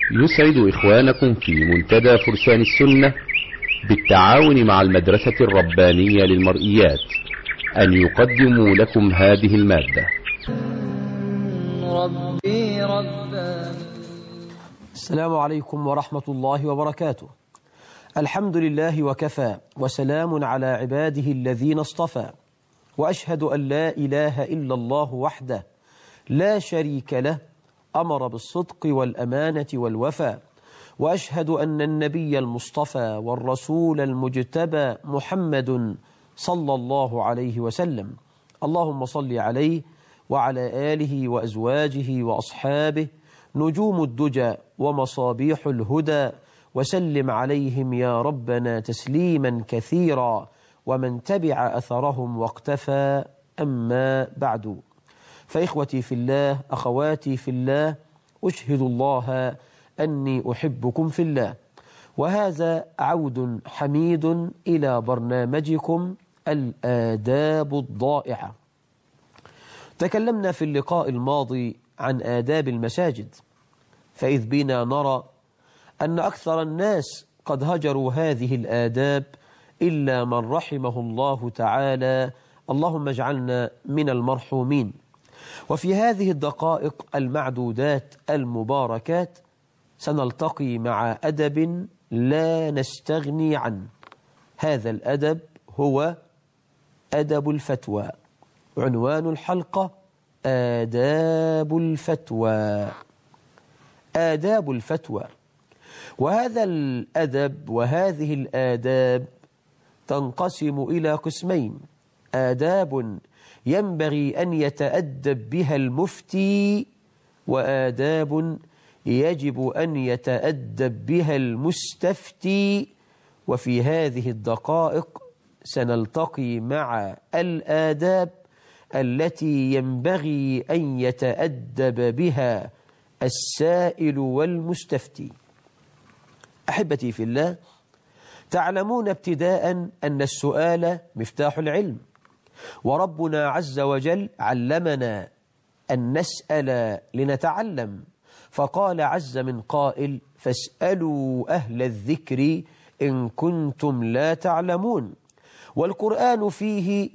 يسعد إخوانكم في منتدى فرسان السنة بالتعاون مع المدرسة الربانية للمرئيات أن يقدموا لكم هذه المادة. ربي رباني. السلام عليكم ورحمة الله وبركاته. الحمد لله وكفى، وسلام على عباده الذين اصطفى، وأشهد أن لا إله إلا الله وحده لا شريك له، أمر بالصدق والأمانة والوفاء، وأشهد أن النبي المصطفى والرسول المجتبى محمد صلى الله عليه وسلم، اللهم صل عليه وعلى آله وأزواجه وأصحابه نجوم الدجى ومصابيح الهدى، وسلم عليهم يا ربنا تسليما كثيرا، ومن تبع أثرهم واقتفى. أما بعد، فإخوتي في الله، أخواتي في الله، أشهد الله أني أحبكم في الله، وهذا عود حميد إلى برنامجكم الآداب الضائعة. تكلمنا في اللقاء الماضي عن آداب المساجد، فإذ بنا نرى أن أكثر الناس قد هجروا هذه الآداب إلا من رحمه الله تعالى، اللهم اجعلنا من المرحومين. وفي هذه الدقائق المعدودات المباركات سنلتقي مع أدب لا نستغني عنه. هذا الأدب هو أدب الفتوى. عنوان الحلقة: آداب الفتوى. آداب الفتوى. وهذا الأدب وهذه الآداب تنقسم إلى قسمين: آداب ينبغي أن يتأدب بها المفتي، وآداب يجب أن يتأدب بها المستفتي. وفي هذه الدقائق سنلتقي مع الآداب التي ينبغي أن يتأدب بها السائل والمستفتي. أحبتي في الله، تعلمون ابتداء أن السؤال مفتاح العلم، وربنا عز وجل علمنا أن نسأل لنتعلم، فقال عز من قائل: فاسألوا أهل الذكر إن كنتم لا تعلمون. والقرآن فيه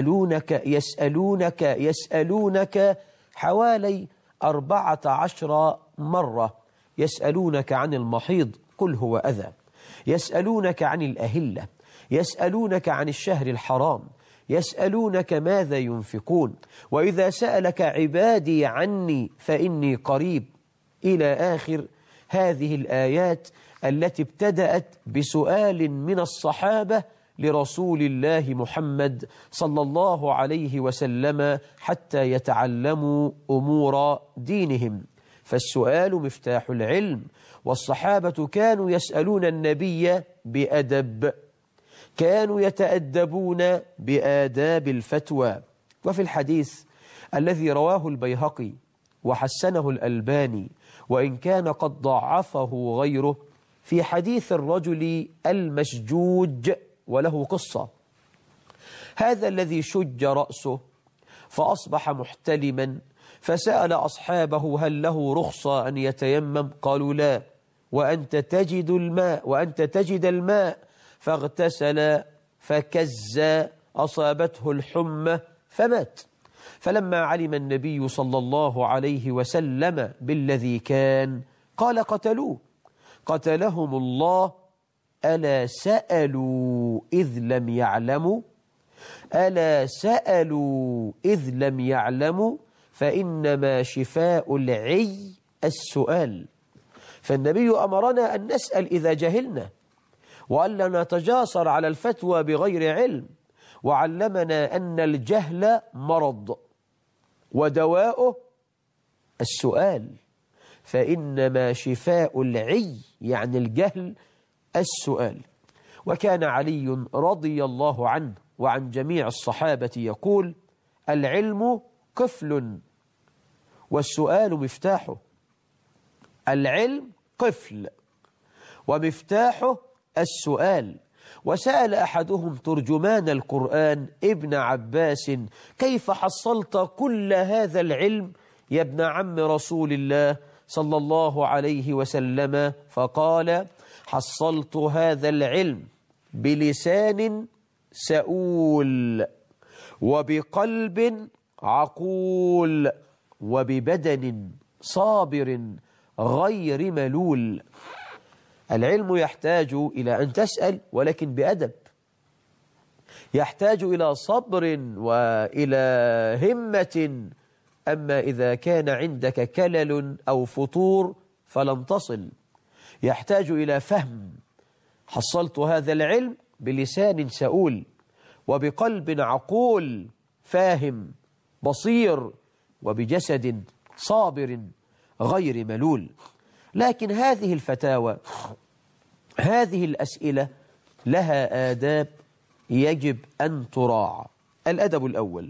يسألونك حوالي 14 مرة. يسألونك عن المحيض قل هو أذى، يسألونك عن الأهلة، يسألونك عن الشهر الحرام، يسألونك ماذا ينفقون، وإذا سألك عبادي عني فإني قريب، إلى آخر هذه الآيات التي ابتدأت بسؤال من الصحابة لرسول الله محمد صلى الله عليه وسلم حتى يتعلموا أمور دينهم. فالسؤال مفتاح العلم، والصحابة كانوا يسألون النبي بأدب، كانوا يتأدبون بآداب الفتوى. وفي الحديث الذي رواه البيهقي وحسنه الألباني وإن كان قد ضعفه غيره، في حديث الرجل المشجوج، وله قصة. هذا الذي شج رأسه فأصبح محتلما، فسأل أصحابه: هل له رخصة أن يتيمم؟ قالوا: لا. وأنت تجد الماء، فاغتسل فكز، أصابته الحمى فمات. فلما علم النبي صلى الله عليه وسلم بالذي كان قال: قتلوه، قتلهم الله. ألا سألوا إذ لم يعلموا؟ ألا سألوا إذ لم يعلموا؟ فإنما شفاء العي السؤال. فالنبي أمرنا أن نسأل إذا جهلنا، وألا نتجاسر على الفتوى بغير علم، وعلمنا أن الجهل مرض ودواؤه السؤال، فإنما شفاء العي يعني الجهل السؤال. وكان علي رضي الله عنه وعن جميع الصحابة يقول: العلم قفل والسؤال مفتاحه. العلم قفل ومفتاحه السؤال. وسأل أحدهم ترجمان القرآن ابن عباس: كيف حصلت كل هذا العلم يا ابن عم رسول الله صلى الله عليه وسلم فقال: حصلت هذا العلم بلسان سؤول وبقلب عقول وببدن صابر غير ملول. العلم يحتاج إلى أن تسأل، ولكن بأدب، يحتاج إلى صبر وإلى همة. أما إذا كان عندك كلل أو فتور فلن تصل. يحتاج إلى فهم. حصلت هذا العلم بلسان سؤول وبقلب عقول فاهم بصير وبجسد صابر غير ملول. لكن هذه الفتاوى، هذه الأسئلة لها آداب يجب أن تراعى. الأدب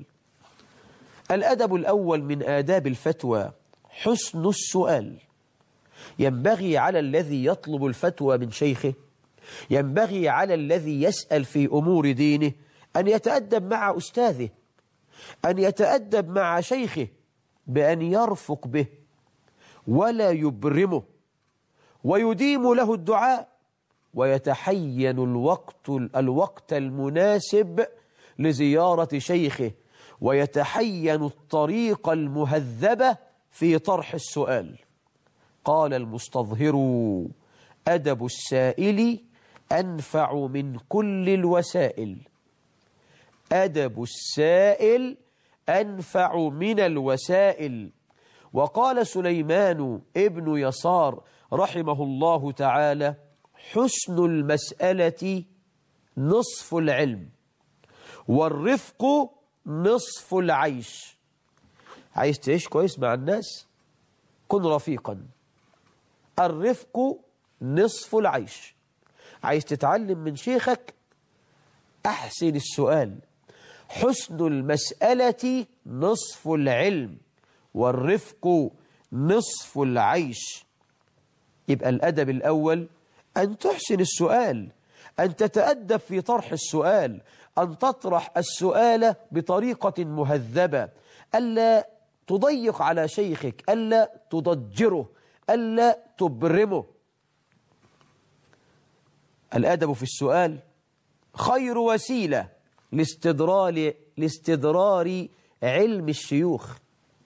الأول من آداب الفتوى حسن السؤال. ينبغي على الذي يطلب الفتوى من شيخه، ينبغي على الذي يسأل في أمور دينه أن يتأدب مع أستاذه، أن يتأدب مع شيخه بأن يرفق به ولا يبرمه، ويديم له الدعاء، ويتحين الوقت المناسب لزيارة شيخه، ويتحين الطريقة المهذبة في طرح السؤال. قال المستظهر: أدب السائل أنفع من كل الوسائل. أدب السائل أنفع من الوسائل. وقال سليمان ابن يسار رحمه الله تعالى: حسن المسألة نصف العلم، والرفق نصف العيش. عايز تعيش كويس مع الناس؟ كن رفيقا. الرفق نصف العيش. عايز تتعلم من شيخك؟ أحسن السؤال. حسن المسألة نصف العلم، والرفق نصف العيش. يبقى الأدب الأول أن تحسن السؤال، أن تتأدب في طرح السؤال، أن تطرح السؤال بطريقة مهذبة، ألا تضيق على شيخك، ألا تضجره، ألا تبرمه. الأدب في السؤال خير وسيلة لاستدرار علم الشيوخ.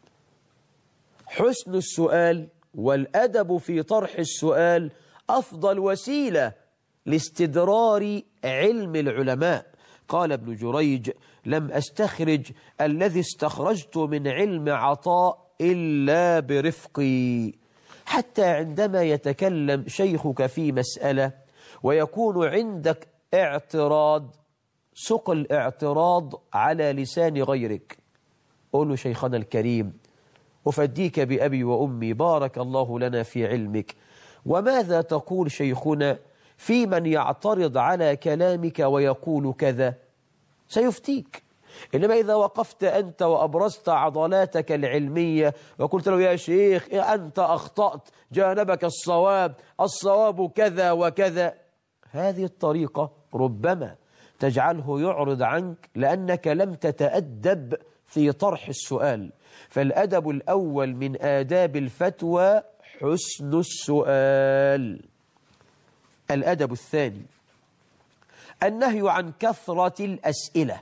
حسن السؤال والأدب في طرح السؤال أفضل وسيلة لاستدرار علم العلماء. قال ابن جريج: لم أستخرج الذي استخرجت من علم عطاء إلا برفقي. حتى عندما يتكلم شيخك في مسألة ويكون عندك اعتراض، سق الاعتراض على لسان غيرك. قول له: شيخنا الكريم، أفديك بأبي وأمي، بارك الله لنا في علمك، وماذا تقول شيخنا في من يعترض على كلامك ويقول كذا؟ سيفتيك. إنما إذا وقفت أنت وأبرزت عضلاتك العلمية وقلت له: يا شيخ أنت أخطأت، جانبك الصواب كذا وكذا، هذه الطريقة ربما تجعله يعرض عنك لأنك لم تتأدب في طرح السؤال. فالأدب الأول من آداب الفتوى حسن السؤال. الأدب الثاني النهي عن كثرة الأسئلة.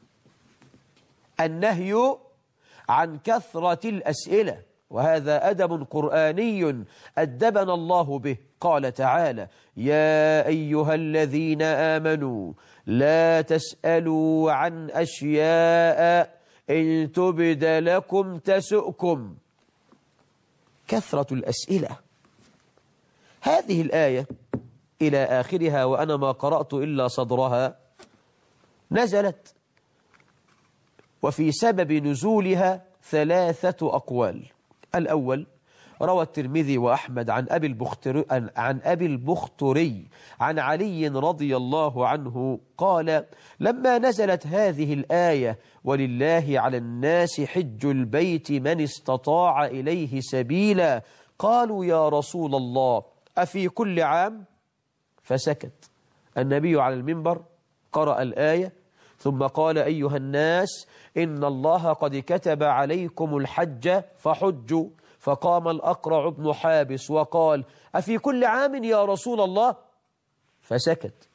النهي عن كثرة الأسئلة، وهذا أدب قرآني أدبنا الله به. قال تعالى: يا أيها الذين آمنوا لا تسألوا عن أشياء إن تبد لكم تسؤكم. كثرة الأسئلة. هذه الآية إلى آخرها، وأنا ما قرأت إلا صدرها، نزلت وفي سبب نزولها 3 أقوال. الأول: روى الترمذي وأحمد عن أبي البختري عن علي رضي الله عنه قال: لما نزلت هذه الآية: ولله على الناس حج البيت من استطاع إليه سبيلا، قالوا: يا رسول الله أفي كل عام؟ فسكت. النبي على المنبر قرأ الآية ثم قال: أيها الناس إن الله قد كتب عليكم الحج فحجوا، فقام الأقرع بن حابس وقال: أفي كل عام يا رسول الله؟ فسكت.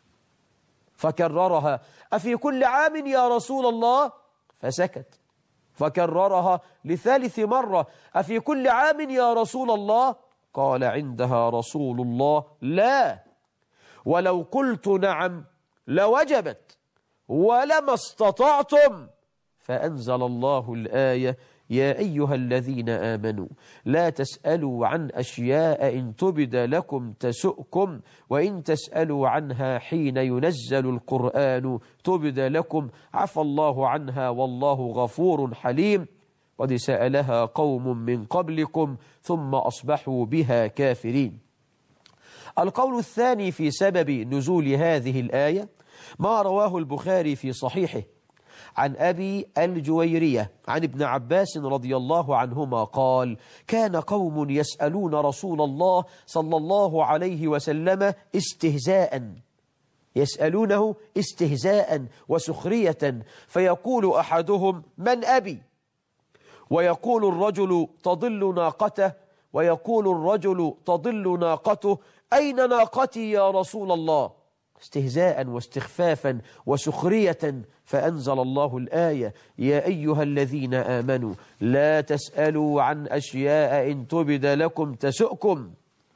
فكررها: أفي كل عام يا رسول الله؟ فسكت. فكررها لثالث مرة: أفي كل عام يا رسول الله؟ قال عندها رسول الله: لا، ولو قلت نعم لوجبت ولما استطعتم. فأنزل الله الآية: يا أيها الذين آمنوا لا تسألوا عن أشياء إن تبد لكم تسؤكم، وإن تسألوا عنها حين ينزل القرآن تبد لكم عفى الله عنها والله غفور حليم. قد سألها قوم من قبلكم ثم أصبحوا بها كافرين. القول الثاني في سبب نزول هذه الآية ما رواه البخاري في صحيحه عن أبي الجويرية عن ابن عباس رضي الله عنهما قال: كان قوم يسألون رسول الله صلى الله عليه وسلم استهزاء، يسألونه استهزاء وسخرية، فيقول أحدهم: من أبي؟ ويقول الرجل تضل ناقته، ويقول الرجل تضل ناقته: أين ناقتي يا رسول الله؟ استهزاء واستخفافا وسخرية. فأنزل الله الآية: يا أيها الذين آمنوا لا تسألوا عن أشياء إن تبد لكم تسؤكم.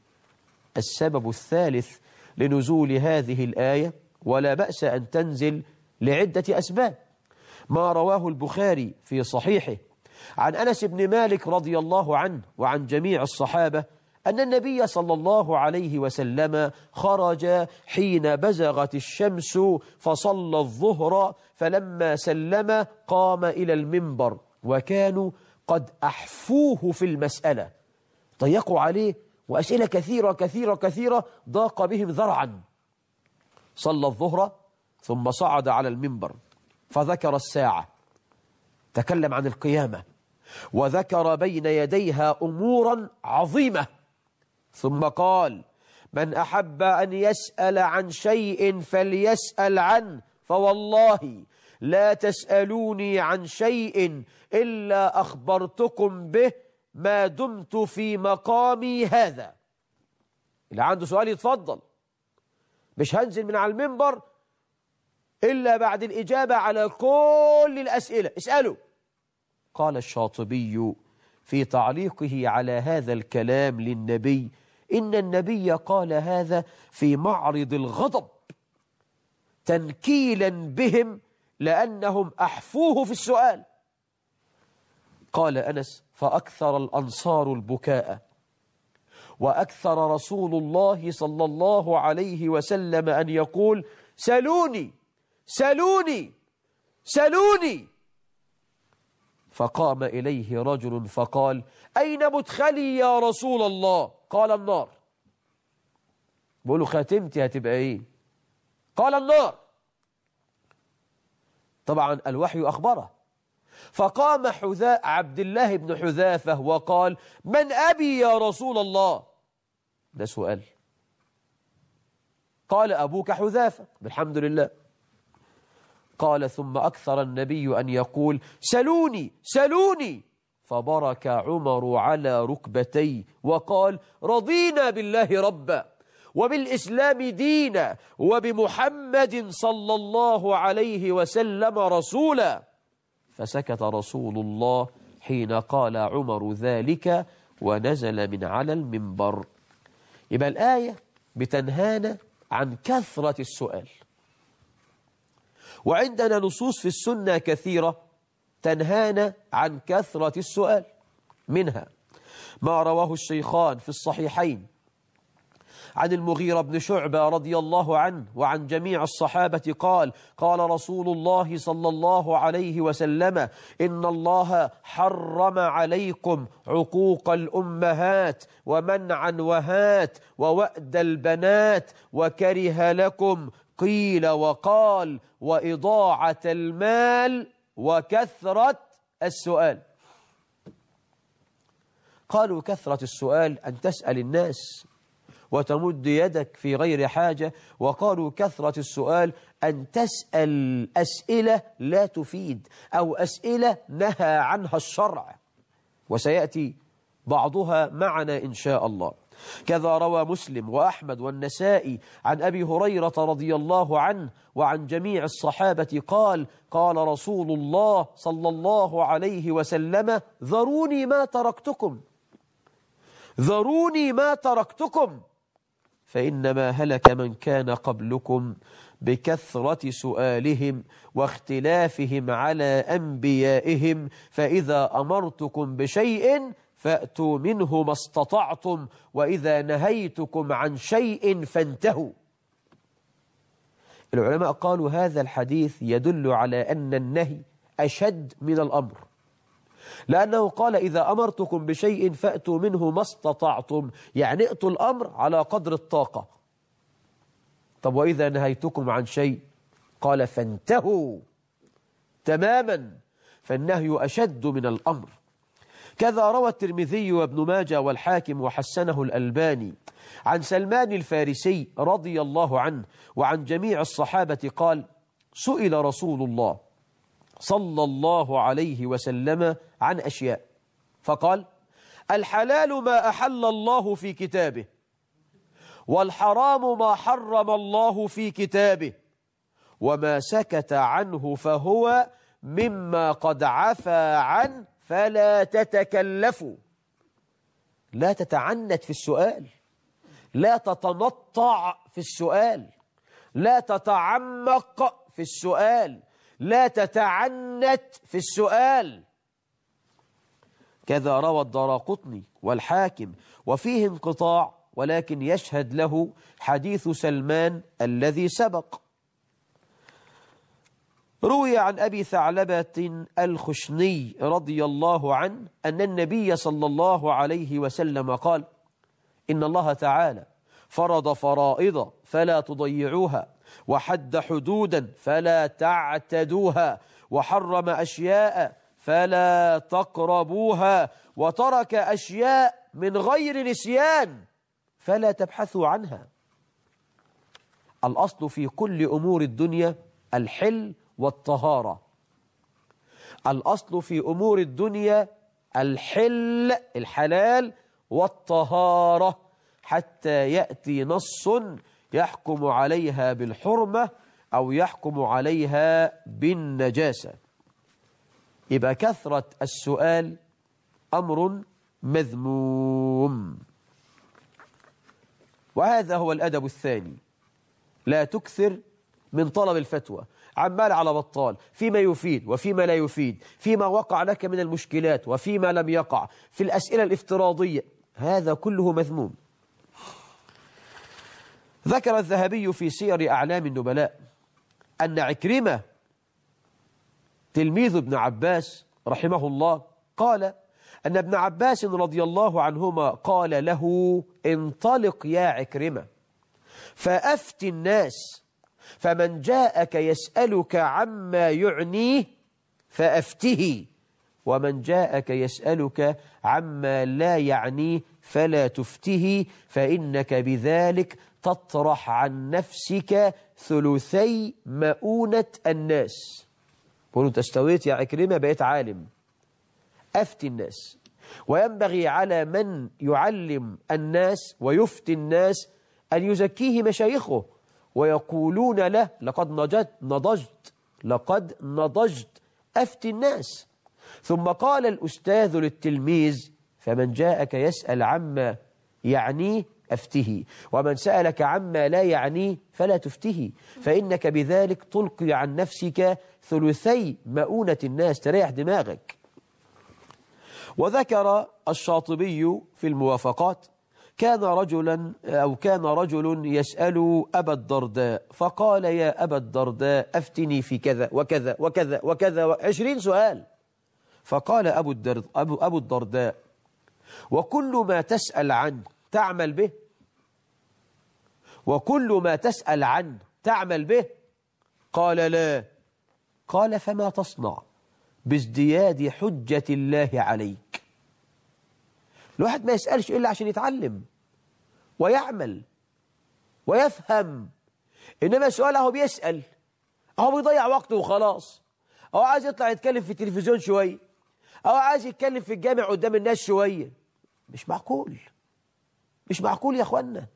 السبب الثالث لنزول هذه الآية، ولا بأس أن تنزل لعدة أسباب، ما رواه البخاري في صحيحه عن أنس بن مالك رضي الله عنه وعن جميع الصحابة أن النبي صلى الله عليه وسلم خرج حين بزغت الشمس فصلى الظهر، فلما سلم قام إلى المنبر، وكانوا قد أحفوه في المسألة، ضيقوا عليه وأسئلة كثيرة كثيرة كثيرة، ضاق بهم ذرعا. صلى الظهر ثم صعد على المنبر فذكر الساعة، تكلم عن القيامة، وذكر بين يديها أمورا عظيمة، ثم قال: من أحب أن يسأل عن شيء فليسأل عنه، فوالله لا تسألوني عن شيء إلا أخبرتكم به ما دمت في مقامي هذا. اللي عنده سؤال يتفضل، مش هنزل من على المنبر إلا بعد الإجابة على كل الأسئلة، اسألوا. قال الشاطبي في تعليقه على هذا الكلام للنبي: إن النبي قال هذا في معرض الغضب تنكيلا بهم لأنهم أحفوه في السؤال. قال أنس: فأكثر الأنصار البكاء، وأكثر رسول الله صلى الله عليه وسلم أن يقول: سلوني سلوني سلوني. فقام إليه رجل فقال: أين مدخلي يا رسول الله؟ قال: النار. بقولوا: خاتمتي هتبقى إيه؟ قال: النار. طبعا الوحي أخبره. فقام عبد الله بن حذافة وقال: من أبي يا رسول الله؟ ده سؤال. قال: أبوك حذافة. بالحمد لله. قال: ثم أكثر النبي أن يقول: سلوني سلوني. فبرك عمر على ركبتيه وقال: رضينا بالله ربا وبالإسلام دينا وبمحمد صلى الله عليه وسلم رسولا. فسكت رسول الله حين قال عمر ذلك ونزل من على المنبر. يبقى الآية بتنهانا عن كثرة السؤال، وعندنا نصوص في السنة كثيرة تنهانا عن كثرة السؤال، منها ما رواه الشيخان في الصحيحين عن المغيرة بن شعبة رضي الله عنه وعن جميع الصحابة قال: قال رسول الله صلى الله عليه وسلم: إن الله حرم عليكم عقوق الأمهات ومنعا وهات ووأد البنات، وكره لكم قيل وقال وإضاعة المال وكثرة السؤال. قالوا: كثرة السؤال أن تسأل الناس وتمد يدك في غير حاجة، وقالوا: كثرة السؤال أن تسأل أسئلة لا تفيد أو أسئلة نهى عنها الشرع. وسيأتي بعضها معنا إن شاء الله. كذا روى مسلم وأحمد والنسائي عن أبي هريرة رضي الله عنه وعن جميع الصحابة قال: قال رسول الله صلى الله عليه وسلم: ذروني ما تركتكم، ذروني ما تركتكم، فإنما هلك من كان قبلكم بكثرة سؤالهم واختلافهم على أنبيائهم، فإذا أمرتكم بشيء فأتوا منه ما استطعتم، وإذا نهيتكم عن شيء فانتهوا. العلماء قالوا هذا الحديث يدل على أن النهي أشد من الأمر، لأنه قال: إذا أمرتكم بشيء فأتوا منه ما استطعتم، يعني ائتوا الأمر على قدر الطاقة. طب وإذا نهيتكم عن شيء؟ قال: فانتهوا تماما، فالنهي أشد من الأمر. كذا روى الترمذي وابن ماجه والحاكم وحسنه الألباني عن سلمان الفارسي رضي الله عنه وعن جميع الصحابة قال: سئل رسول الله صلى الله عليه وسلم عن أشياء فقال: الحلال ما أحل الله في كتابه، والحرام ما حرم الله في كتابه، وما سكت عنه فهو مما قد عفا عنه فلا تتكلفوا. لا تتعنت في السؤال، لا تتنطع في السؤال، لا تتعمق في السؤال، لا تتعنت في السؤال. كذا روى الدراقطني والحاكم وفيه انقطاع، ولكن يشهد له حديث سلمان الذي سبق. روي عن أبي ثعلبة الخشني رضي الله عنه أن النبي صلى الله عليه وسلم قال: إن الله تعالى فرض فرائض فلا تضيعوها، وحد حدودا فلا تعتدوها، وحرم أشياء فلا تقربوها، وترك أشياء من غير نسيان فلا تبحثوا عنها. الأصل في كل أمور الدنيا الحل والطهارة. الأصل في أمور الدنيا الحلال والطهارة، حتى يأتي نص يحكم عليها بالحرمة أو يحكم عليها بالنجاسة. يبقى كثرة السؤال أمر مذموم. وهذا هو الأدب الثاني: لا تكثر من طلب الفتوى عمال على بطال، فيما يفيد وفيما لا يفيد، فيما وقع لك من المشكلات وفيما لم يقع، في الأسئلة الافتراضية، هذا كله مذموم. ذكر الذهبي في سير أعلام النبلاء أن عكرمة تلميذ ابن عباس رحمه الله قال أن ابن عباس رضي الله عنهما قال له: انطلق يا عكرمة فأفت الناس، فمن جاءك يسألك عما يعنيه فأفته، ومن جاءك يسألك عما لا يعنيه فلا تفته، فإنك بذلك تطرح عن نفسك ثلثي مؤونة الناس. قلوا تستويت يا عكرمة، بقيت عالم. أفتي الناس، وينبغي على من يعلم الناس ويفتي الناس أن يزكيه مشايخه ويقولون له: لقد نضجت أفتي الناس. ثم قال الأستاذ للتلميذ: فمن جاءك يسأل عما يعنيه أفته، ومن سألك عما لا يعنيه فلا تفته، فإنك بذلك تلقي عن نفسك ثلثي مؤونة الناس، تريح دماغك. وذكر الشاطبي في الموافقات: كان رجل يسأل أبا الدرداء فقال: يا أبا الدرداء أفتني في كذا وكذا وكذا وكذا 20 سؤال. فقال أبو الدرداء: وكل ما تسأل عنه تعمل به؟ وكل ما تسأل عنه تعمل به؟ قال: لا. قال: فما تصنع بازدياد حجة الله عليك؟ الواحد ما يسألش إلا عشان يتعلم ويعمل ويفهم، إنما السؤال هو بيسأل، هو بيضيع وقته وخلاص، هو عايز يطلع يتكلم في التلفزيون شوية، هو عايز يتكلم في الجامع قدام الناس شوية، مش معقول، مش معقول يا أخوانا.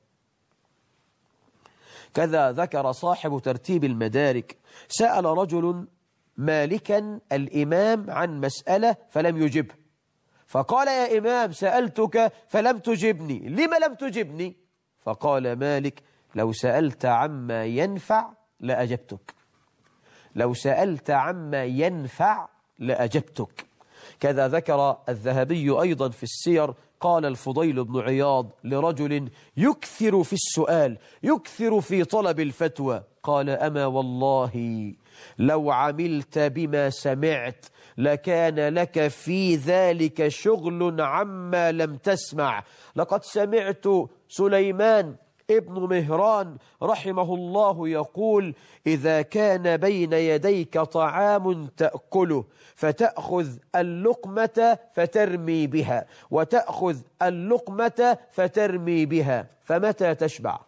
كذا ذكر صاحب ترتيب المدارك سأل رجل مالكا الإمام عن مسألة فلم يجبه، فقال يا إمام سألتك فلم تجبني، لما لم تجبني؟ فقال مالك لو سألت عما ينفع لأجبتك، لو سألت عما ينفع لأجبتك. كذا ذكر الذهبي أيضا في السير قال الفضيل بن عياض لرجل يكثر في السؤال، يكثر في طلب الفتوى، قال أما والله لو عملت بما سمعت لكان لك في ذلك شغل عما لم تسمع. لقد سمعت سليمان ابن مهران رحمه الله يقول إذا كان بين يديك طعام تأكله فتأخذ اللقمة فترمي بها، وتأخذ اللقمة فترمي بها، فمتى تشبع؟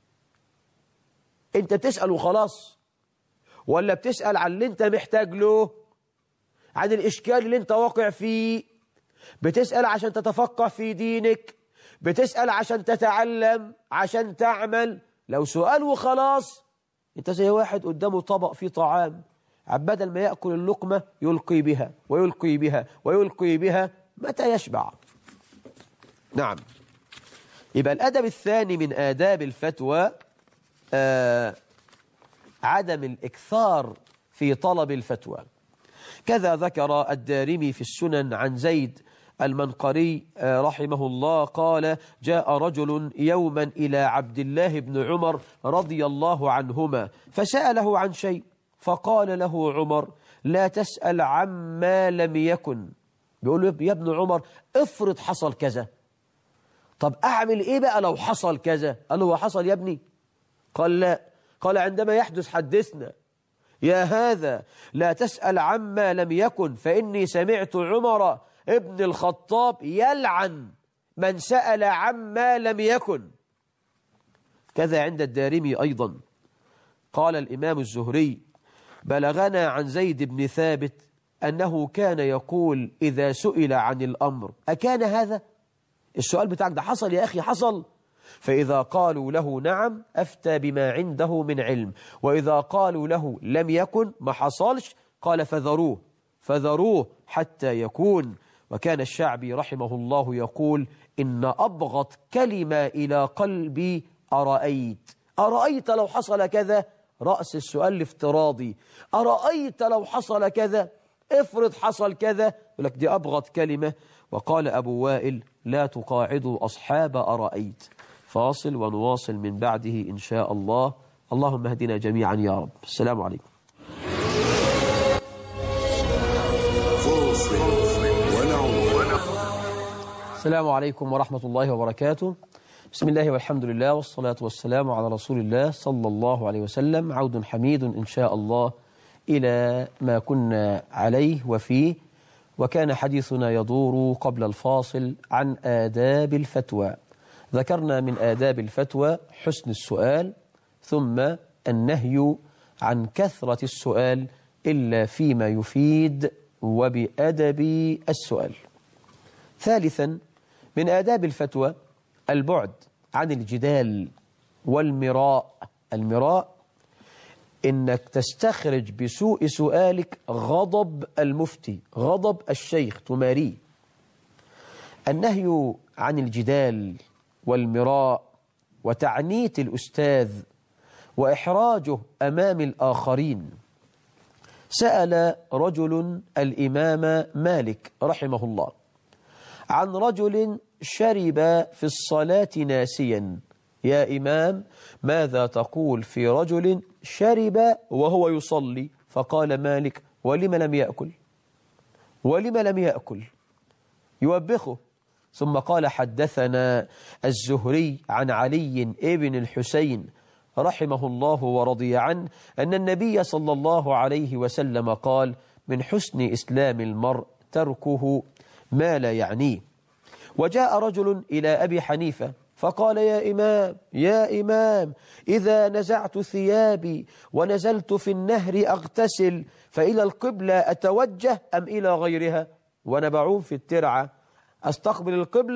انت بتسأل وخلاص، ولا بتسأل عن اللي انت محتاج له، عن الإشكال اللي انت واقع فيه؟ بتسأل عشان تتفقه في دينك، بتسأل عشان تتعلم، عشان تعمل. لو سؤال وخلاص انت زي واحد قدامه طبق فيه طعام، بدل ما يأكل اللقمة يلقي بها ويلقي بها ويلقي بها، متى يشبع؟ نعم. يبقى الأدب الثاني من آداب الفتوى عدم الإكثار في طلب الفتوى. كذا ذكر الدارمي في السنن عن زيد المنقري رحمه الله قال جاء رجل يوما إلى عبد الله بن عمر رضي الله عنهما فسأله عن شيء، فقال له عمر لا تسأل عما لم يكن. بيقول له يا ابن عمر افرض حصل كذا، طب أعمل إيه بقى لو حصل كذا؟ قال له هو حصل يا ابني؟ قال لا. قال عندما يحدث حدثنا. يا هذا لا تسأل عما لم يكن، فإني سمعت عمر ابن الخطاب يلعن من سأل عما لم يكن. كذا عند الدارمي أيضا قال الإمام الزهري بلغنا عن زيد بن ثابت أنه كان يقول إذا سئل عن الأمر أكان هذا؟ السؤال بتاعك ده حصل يا أخي؟ حصل. فإذا قالوا له نعم أفتى بما عنده من علم، وإذا قالوا له لم يكن ما حصلش قال فذروه حتى يكون. وكان الشعبي رحمه الله يقول إن أبغض كلمة إلى قلبي أرأيت لو حصل كذا، رأس السؤال الافتراضي، أرأيت لو حصل كذا، افرض حصل كذا، يقول لك دي أبغض كلمة. وقال أبو وائل لا تقاعدوا أصحاب أرأيت. فاصل ونواصل من بعده إن شاء الله. اللهم اهدنا جميعا يا رب. السلام عليكم. السلام عليكم ورحمة الله وبركاته. بسم الله والحمد لله والصلاة والسلام على رسول الله صلى الله عليه وسلم. عود حميد إن شاء الله إلى ما كنا عليه وفيه، وكان حديثنا يدور قبل الفاصل عن آداب الفتوى. ذكرنا من آداب الفتوى حسن السؤال، ثم النهي عن كثرة السؤال إلا فيما يفيد وبأدب السؤال. ثالثا من آداب الفتوى البعد عن الجدال والمراء. المراء إنك تستخرج بسوء سؤالك غضب المفتي، غضب الشيخ، تماريه. النهي عن الجدال والمراء وتعنيت الأستاذ وإحراجه أمام الآخرين. سأل رجل الإمام مالك رحمه الله عن رجل شرب في الصلاة ناسيا. يا إمام ماذا تقول في رجل شرب وهو يصلي؟ فقال مالك ولم لم يأكل، ولم لم يأكل، يوبخه. ثم قال حدثنا الزهري عن علي ابن الحسين رحمه الله ورضي عنه أن النبي صلى الله عليه وسلم قال من حسن إسلام المرء تركه ما لا يعنيه. وجاء رجل إلى أبي حنيفة فقال يا إمام إذا نزعت ثيابي ونزلت في النهر أغتسل فإلى القبلة أتوجه أم إلى غيرها؟ وأنا بعوم في الترعة أستقبل القبلة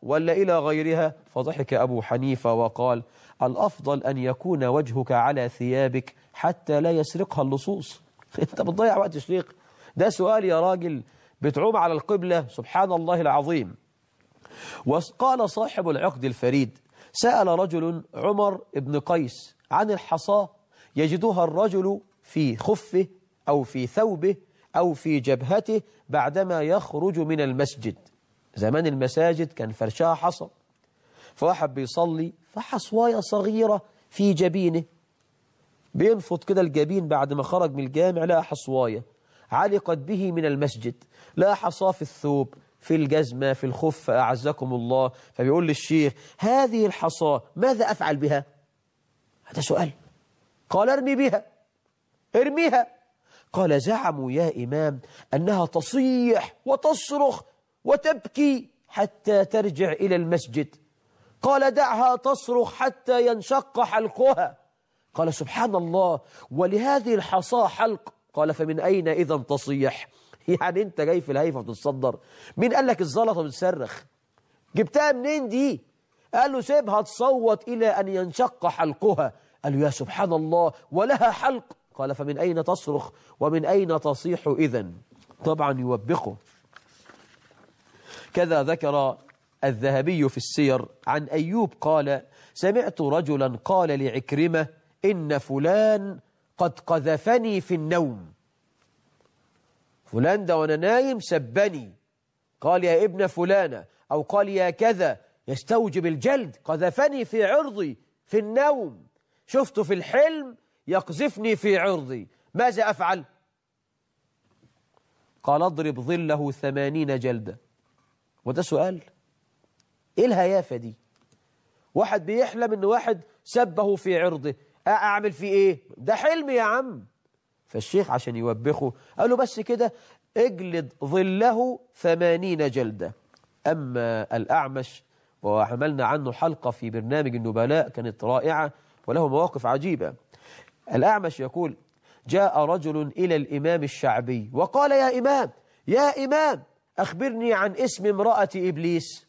ولا إلى غيرها؟ فضحك أبو حنيفة وقال: الأفضل أن يكون وجهك على ثيابك حتى لا يسرقها اللصوص. أنت بتضيع وقت شيخ، ده سؤال يا راجل، بتعوم على القبلة، سبحان الله العظيم. وقال صاحب العقد الفريد: سأل رجل عمر بن قيس عن الحصاة يجدها الرجل في خفه أو في ثوبه أو في جبهته بعدما يخرج من المسجد. زمان المساجد كان فرشها حصى، فواحد بيصلي فحصواية صغيرة في جبينه، بينفض كده الجبين بعد ما خرج من الجامع، لقى حصواية علقت به من المسجد، لقى حصاه في الثوب، في الجزمة، في الخف، أعزكم الله. فبيقول للشيخ: هذه الحصاة ماذا أفعل بها؟ هذا سؤال. قال: ارمي بها، ارميها. قال: زعموا يا إمام أنها تصيح وتصرخ وتبكي حتى ترجع إلى المسجد. قال: دعها تصرخ حتى ينشق حلقها. قال: سبحان الله، ولهذه الحصاة حلق. قال: فمن أين إذا تصيح؟ يعني أنت جاي في الهيفة بتتصدر؟ مين قال لك الزلطة بتصرخ؟ جبتها منين دي؟ قال له: سيبها تصوت إلى أن ينشق حلقها. قال له: يا سبحان الله، ولها حلق. قال: فمن أين تصرخ ومن أين تصيح إذن؟ طبعا يوبخه. كذا ذكر الذهبي في السير عن أيوب قال: سمعت رجلا قال لعكرمة: إن فلان قد قذفني في النوم. فلان ده وانا نايم سبني، قال يا ابن فلانة، أو قال يا كذا، يستوجب الجلد. قذفني في عرضي في النوم، شفته في الحلم يقذفني في عرضي، ماذا أفعل؟ قال: اضرب ظله 80 جلدة. وده سؤال؟ إيه الهيافة دي؟ واحد بيحلم إن واحد سبه في عرضه، أعمل فيه إيه؟ ده حلم يا عم. فالشيخ عشان يوبخه قال له: بس كده، اجلد ظله 80 جلدة. أما الأعمش، وعملنا عنه حلقة في برنامج النبلاء كانت رائعة وله مواقف عجيبة. الأعمش يقول: جاء رجل إلى الإمام الشعبي وقال: يا إمام، يا إمام، أخبرني عن اسم امرأة إبليس.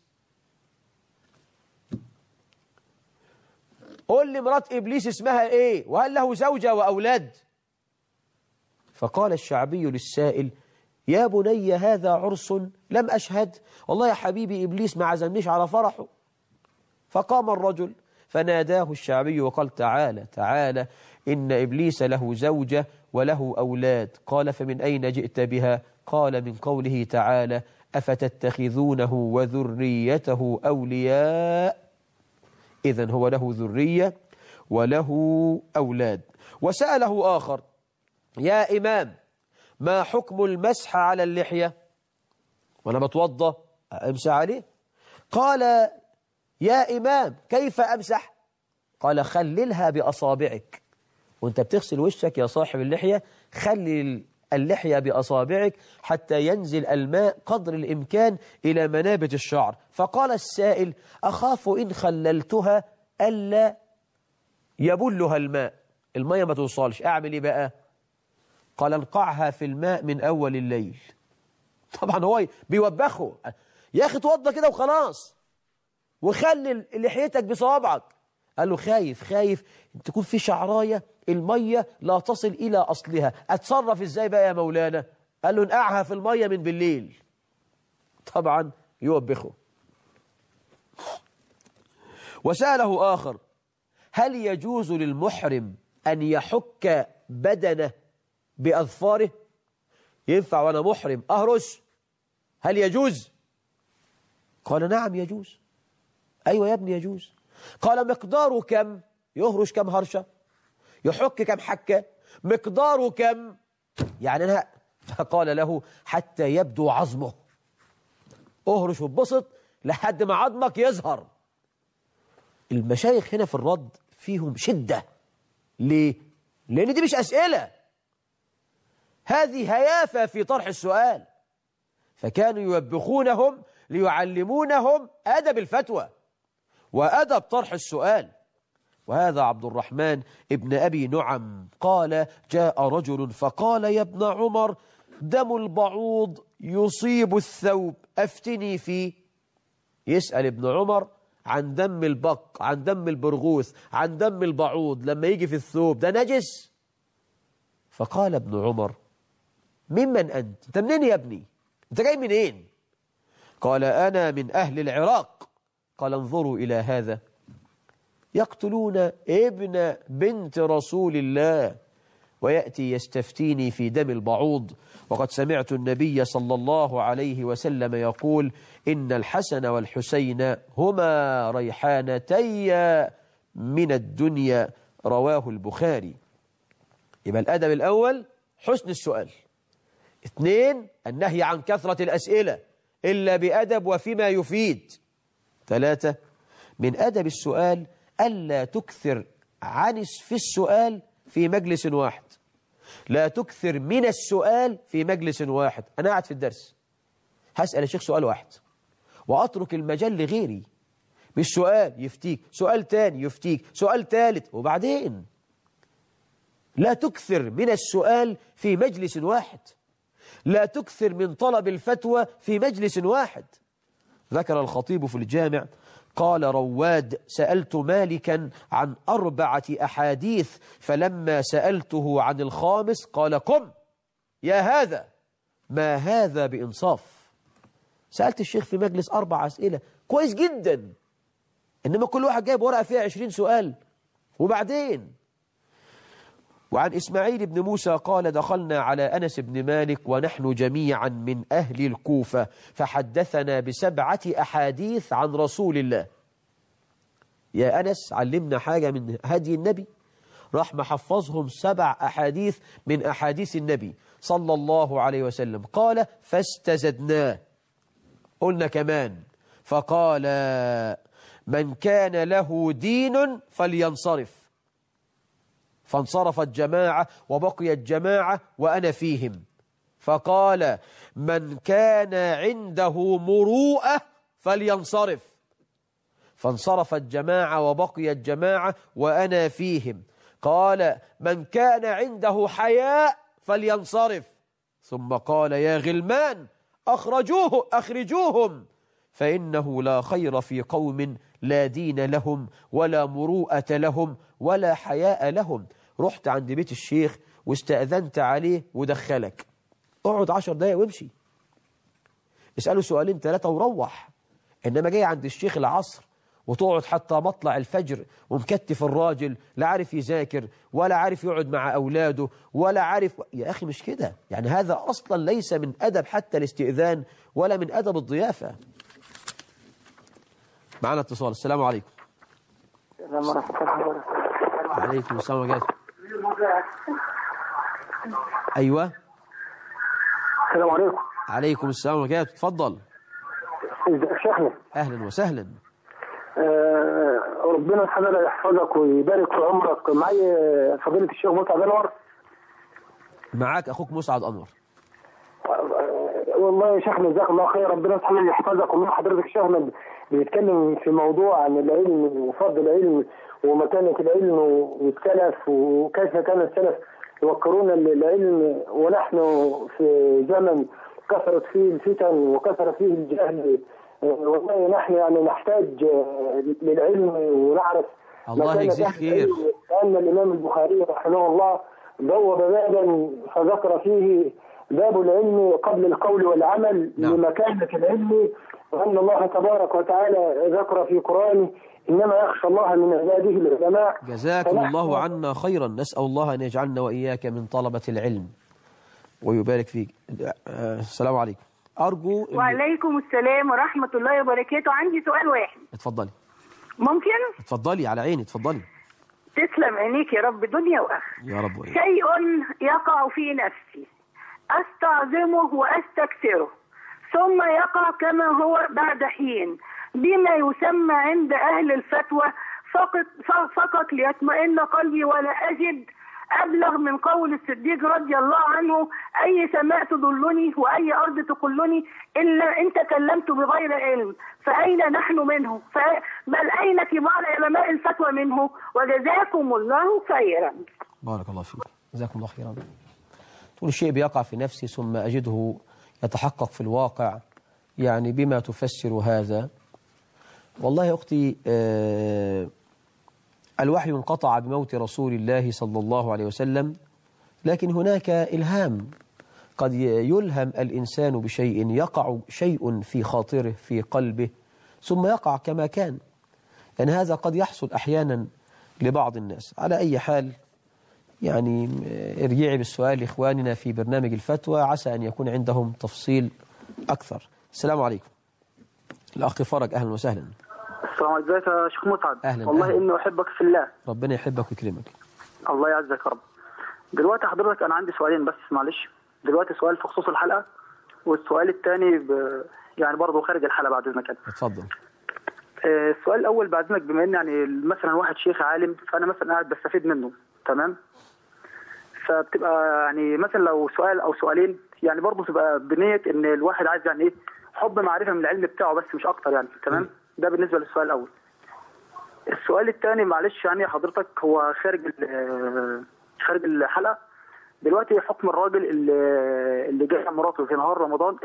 قل لي امرأة إبليس اسمها إيه، وهل له زوجة وأولاد؟ فقال الشعبي للسائل: يا بني، هذا عرس لم أشهد، والله يا حبيبي إبليس ما عزمنيش على فرحه. فقام الرجل فناداه الشعبي وقال: تعالى تعالى، إن إبليس له زوجة وله أولاد. قال: فمن أين جئت بها؟ قال: من قوله تعالى: أفتتخذونه وذريته أولياء. إذن هو له ذرية وله أولاد. وسأله آخر: يا إمام، ما حكم المسح على اللحية؟ وأنا بتوضى أمسح عليه. قال: يا إمام، كيف أمسح؟ قال: خللها بأصابعك. وانت بتغسل وشك يا صاحب اللحية، خلل اللحية بأصابعك حتى ينزل الماء قدر الإمكان إلى منابت الشعر. فقال السائل: أخاف إن خللتها ألا يبلها الماء، المية ما توصلش، أعمل إيه بقى؟ قال: انقعها في الماء من أول الليل. طبعا هو بيوبخه: يا أخي توضى كده وخلاص، وخلل لحيتك بصوابعك. قال له: خايف تكون في شعراية المية لا تصل إلى أصلها، أتصرف إزاي بقى يا مولانا؟ قال له: انقعها في المية من بالليل. طبعا يوبخه. وسأله آخر: هل يجوز للمحرم أن يحك بدنه بأظفاره؟ ينفع وأنا محرم أهرش؟ هل يجوز؟ قال: نعم يجوز. أيوة يا ابني يجوز. قال: مقداره كم؟ يهرش كم هرشة؟ يحك كم حكة؟ مقداره كم؟ يعني أنا. فقال له: حتى يبدو عظمه، اهرش وبسط لحد ما عظمك يظهر. المشايخ هنا في الرد فيهم شدة. ليه؟ لأن دي مش أسئلة، هذه هيافة في طرح السؤال. فكانوا يوبخونهم ليعلمونهم أدب الفتوى وأدب طرح السؤال. وهذا عبد الرحمن ابن أبي نعم قال: جاء رجل فقال: يا ابن عمر، دم البعوض يصيب الثوب، أفتني فيه. يسأل ابن عمر عن دم البق، عن دم البرغوث، عن دم البعوض لما يجي في الثوب ده نجس؟ فقال ابن عمر: ممن أنت منين يا ابني؟ أنت جاي منين؟ قال: أنا من أهل العراق. قال: انظروا إلى هذا، يقتلون ابن بنت رسول الله ويأتي يستفتيني في دم البعوض، وقد سمعت النبي صلى الله عليه وسلم يقول: إن الحسن والحسين هما ريحانتي من الدنيا. رواه البخاري. يبقى الأدب الأول حسن السؤال. 2 النهي عن كثرة الأسئلة إلا بأدب وفيما يفيد. 3 من أدب السؤال ألا تكثر في السؤال في مجلس واحد. لا تكثر من السؤال في مجلس واحد. أنا قاعد في الدرس هسأل الشيخ سؤال واحد وأترك المجال لغيري، مش سؤال يفتيك، سؤال تاني يفتيك، سؤال ثالث، وبعدين لا تكثر من السؤال في مجلس واحد. لا تكثر من طلب الفتوى في مجلس واحد. ذكر الخطيب في الجامع قال رواد: سألت مالكا عن 4 أحاديث، فلما سألته عن الخامس قال: قم يا هذا، ما هذا بإنصاف. سألت الشيخ في مجلس 4 أسئلة كويس جدا، إنما كل واحد جايب ورقة فيها 20 سؤال. وبعدين وعن إسماعيل بن موسى قال: دخلنا على أنس بن مالك ونحن جميعا من أهل الكوفة، فحدثنا ب7 أحاديث عن رسول الله. يا أنس علمنا حاجة من هدي النبي. راح محفظهم 7 أحاديث من أحاديث النبي صلى الله عليه وسلم. قال: فاستزدناه، قلنا كمان. فقال: من كان له دين فلينصرف. فانصرفت جماعة وبقيت جماعة وأنا فيهم. فقال: من كان عنده مروءة فلينصرف. فانصرفت جماعة وبقيت جماعة وأنا فيهم. قال: من كان عنده حياء فلينصرف. ثم قال: يا غلمان أخرجوهم، فإنه لا خير في قوم لا دين لهم ولا مروءة لهم ولا حياء لهم. رحت عند بيت الشيخ واستأذنت عليه ودخلك، اقعد 10 دقايق وامشي، اسأله 2 3 وروح. إنما جاي عند الشيخ العصر وتقعد حتى مطلع الفجر ومكتف الراجل، لا عارف يذاكر ولا عارف يقعد مع أولاده ولا عارف. يا أخي مش كده، يعني هذا أصلا ليس من أدب حتى الاستئذان ولا من أدب الضيافة. معنا اتصال. السلام عليكم. السلام ورحمة الله وبركاته. عليكم السلام ورحمة الله. أيوة. السلام عليكم. عليكم السلام ورحمة الله. تفضل. ازيك شيخنا؟ أهلا وسهلا. ربنا سبحانه وتعالى يحفظك ويبارك في عمرك. معي فضيلة الشيخ مسعد أنور. معاك أخوك مسعد أنور. والله يا شيخنا جزاك الله خير، ربنا سبحانه وتعالى يحفظك. ومن حضرتك شيخنا بيتكلم في موضوع عن العلم وفضل العلم ومكانة العلم والسلف، وكيف كان السلف يوقرون العلم، ونحن في زمن كثرت فيه الفتن وكثر فيه الجهل. والله نحن يعني نحتاج للعلم ونعرف. الله يجزيك خير. لأن الإمام البخاري رحمه الله بوب بابا فذكر فيه باب العلم قبل القول والعمل. نعم. لمكانة العلم، وأن الله تبارك وتعالى ذكر في قرآنه: إنما يخشى الله من عباده العلماء. جزاكم الله عنا خيرا. نسأل الله أن يجعلنا وإياك من طلبة العلم ويبارك فيك. السلام عليكم. أرجو. وعليكم السلام ورحمة الله وبركاته. عندي سؤال واحد. اتفضلي. ممكن؟ اتفضلي على عيني، اتفضلي. تسلم عينيك يا رب دنيا وآخرة. يا رب وإياك. شيء يقع في نفسي أستعظمه وأستكثره، ثم يقع كما هو بعد حين، بما يسمى عند أهل الفتوى فقط ليطمئن قلبي، ولا أجد أبلغ من قول الصديق رضي الله عنه: أي سماء تدلني وأي أرض تقلني إلا إن تكلمت بغير علم، فأين نحن منه؟ بل أين كبار علماء الفتوى منه؟ وجزاكم الله خيرا. بارك الله فيك. جزاكم الله خيرا. كل شيء بيقع في نفسي ثم أجده يتحقق في الواقع، يعني بما تفسر هذا. والله يا أختي الوحي انقطع بموت رسول الله صلى الله عليه وسلم، لكن هناك إلهام، قد يلهم الإنسان بشيء، يقع شيء في خاطره في قلبه ثم يقع كما كان، يعني هذا قد يحصل أحيانا لبعض الناس. على أي حال يعني ارجعي بالسؤال لإخواننا في برنامج الفتوى، عسى أن يكون عندهم تفصيل أكثر. السلام عليكم. الأخ فرج، أهلا وسهلا. السلام عليكم. ازيك يا شيخ مسعد؟ أهلا. والله أهلا. إني أحبك في الله. ربنا يحبك ويكرمك. الله يعزك يا رب. دلوقتي حضرتك أنا عندي سؤالين بس، معلش. دلوقتي سؤال في خصوص الحلقة، والسؤال الثاني يعني برضه خارج الحلقة بعد إذنك. اتفضل. السؤال الأول بعد إذنك، بما إن يعني مثلا واحد شيخ عالم، فأنا مثلا قاعد بستفيد منه، تمام؟ فبتبقى يعني مثلا لو سؤال أو سؤالين، يعني برضه تبقى بنية إن الواحد عايز يعني إيه، حب معرفة من العلم بتاعه بس مش أكتر يعني، تمام؟ ده بالنسبة للسؤال الأول. السؤال الثاني معلش يعني حضرتك، هو خارج الحلقة. دلوقتي حكم الراجل اللي جاء مراته في نهار رمضان،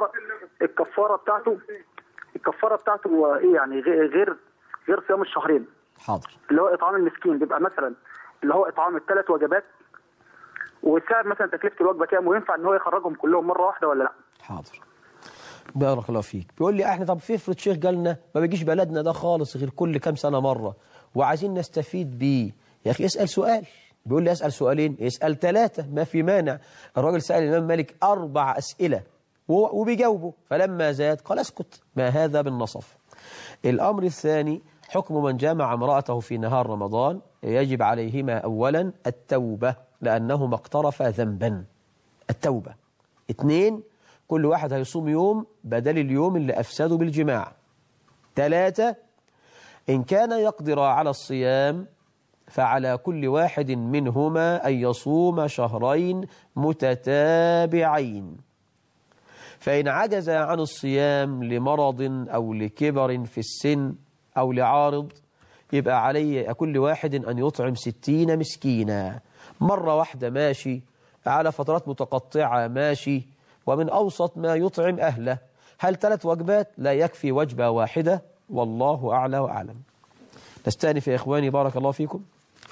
الكفارة بتاعته هو ايه يعني، غير صيام الشهرين. حاضر. اللي هو اطعام المسكين، بيبقى مثلا اللي هو اطعام ال3 وجبات، وسعر مثلا تكلفة الوجبة كام، وينفع ان هو يخرجهم كلهم مرة واحدة ولا لا؟ حاضر. بارك الله فيك. بيقول لي احنا طب في افرض شيخ جالنا ما بيجيش بلدنا ده خالص غير كل كام سنة مرة وعايزين نستفيد بيه، يا اخي اسأل سؤال. بيقول لي اسأل سؤالين، اسأل 3، ما في مانع. الراجل سأل الإمام مالك 4 أسئلة وبيجاوبه، فلما زاد قال اسكت، ما هذا بالنصف. الأمر الثاني، حكم من جامع امرأته في نهار رمضان، يجب عليهما أولا التوبة لأنهما اقترفا ذنبا، التوبة. 2، كل واحد هيصوم يوم بدل اليوم اللي أفسده بالجماع. 3، إن كان يقدر على الصيام فعلى كل واحد منهما أن يصوم شهرين متتابعين، فإن عجز عن الصيام لمرض أو لكبر في السن أو لعارض، يبقى عليه كل واحد أن يطعم 60 مسكينا، مرة واحدة ماشي، على فترات متقطعة ماشي، ومن أوسط ما يطعم أهله. هل 3 وجبات؟ لا يكفي وجبة واحدة، والله أعلى وأعلم. نستأنف يا إخواني، بارك الله فيكم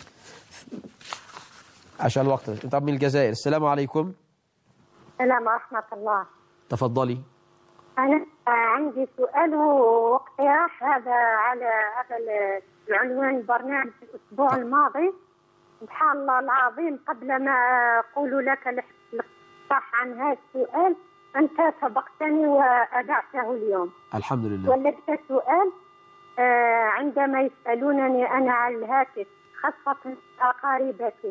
عشان الوقت. طب من الجزائر، السلام عليكم. السلام ورحمة الله. تفضلي. أنا عندي سؤال واقتراح، هذا على هذا العنوان البرنامج الأسبوع الماضي. سبحان الله العظيم، قبل ما أقول لك الاقتراح عن هذا السؤال أنت سبقتني وأدعته اليوم. الحمد لله. ولدت سؤال عندما يسألونني أنا على الهاتف، خاصة أقاربتي،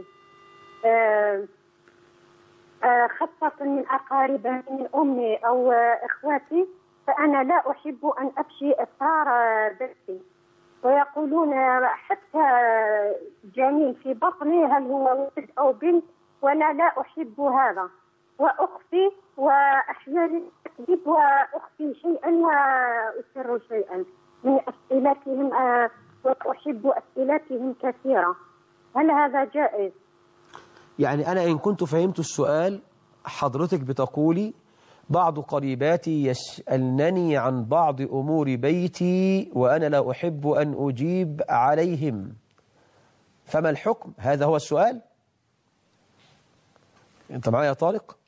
خاصة من أقاربي من أمي أو إخواتي، فأنا لا أحب أن أفشي أسرار بنتي، ويقولون حتى جنين في بطني هل هو ولد أو بنت، وأنا لا أحب هذا، وأخفي وأحيانا أكذب وأخفي شيئا وأسر شيئا من أسئلتهم، وأحب أسئلتهم كثيرة. هل هذا جائز؟ يعني أنا إن كنت فهمت السؤال، حضرتك بتقولي بعض قريباتي يسألنني عن بعض أمور بيتي وأنا لا أحب أن أجيب عليهم، فما الحكم؟ هذا هو السؤال. أنت معايا يا طارق؟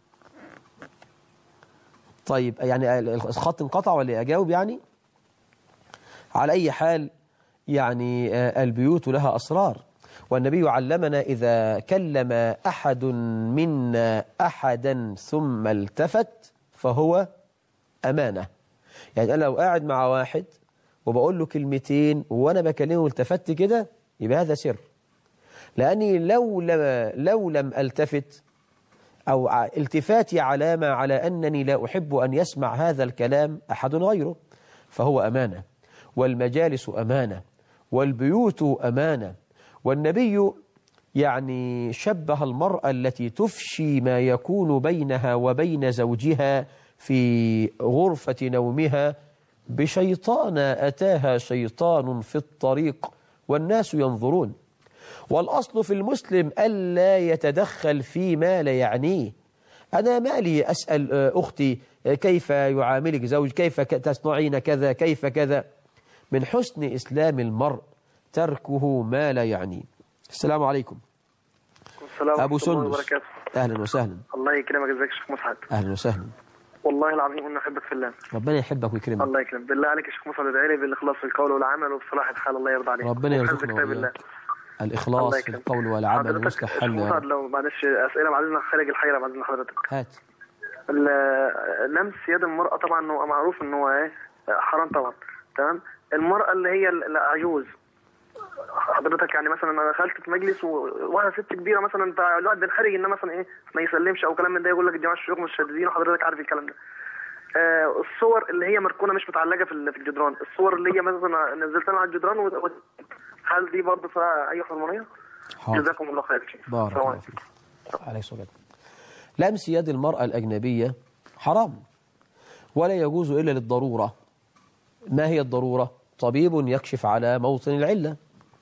طيب يعني الخط انقطع ولا أجاوب يعني؟ على أي حال يعني البيوت لها أسرار، والنبي علمنا إذا كلم أحد منا أحدا ثم التفت فهو أمانة. يعني أنا لو قاعد مع واحد وبقول له كلمتين وأنا بكلمه والتفت كده، يبقى هذا سر، لأني لو لم ألتفت أو التفاتي علامة على أنني لا أحب أن يسمع هذا الكلام أحد غيره، فهو أمانة، والمجالس أمانة، والبيوت أمانة. والنبي يعني شبه المرأة التي تفشي ما يكون بينها وبين زوجها في غرفة نومها بشيطان أتاها شيطان في الطريق والناس ينظرون. والأصل في المسلم ألا يتدخل فيما لا يعنيه. أنا مالي أسأل أختي كيف يعاملك زوج، كيف تصنعين كذا، كيف كذا، من حسن إسلام المرء تركه ما لا يعنيه. السلام عليكم. السلام أبو ورحمة الله سندس، وبركاته. أهلا وسهلا. الله يكرمك، ازيك يا شيخ مسعد؟ أهلا وسهلا. والله العظيم اني احبك في الله. ربنا يحبك ويكرمك. الله يكرمك، بالله عليك يا شيخ مسعد ادعي لي بالاخلاص في القول والعمل وبصلاح الحال، الله يرضى عليك. ربنا وحفظ يرزقنا كتاب الله. وإياك الإخلاص في القول والعمل حضرتك ويصلح شيخ حالنا. مسعد لو معلش اسئله بعدين خارج الحيره بعدين حضرتك. هات. لمس يد المراه طبعا هو معروف ان هو ايه حرام طبعا، تمام. المراه اللي هي العجوز حضرتك، يعني مثلا انا دخلت في مجلس وانا ست كبيره مثلا، الواحد بينحرج ان مثلا ايه ما يسلمش او كلام من ده، يقول لك الجماعه الشيوخ مش شاددين، وحضرتك عارف الكلام ده. الصور اللي هي مركونه مش متعلقه في الجدران، الصور اللي هي مثلا نزلتها على الجدران هل دي برضه فيها اي حرمانيه؟ جزاكم الله خير. بارك الله فيك. عليه الصلاة والسلام. لمس يد المرأة الأجنبية حرام ولا يجوز إلا للضرورة. ما هي الضرورة؟ طبيب يكشف على موطن العلة،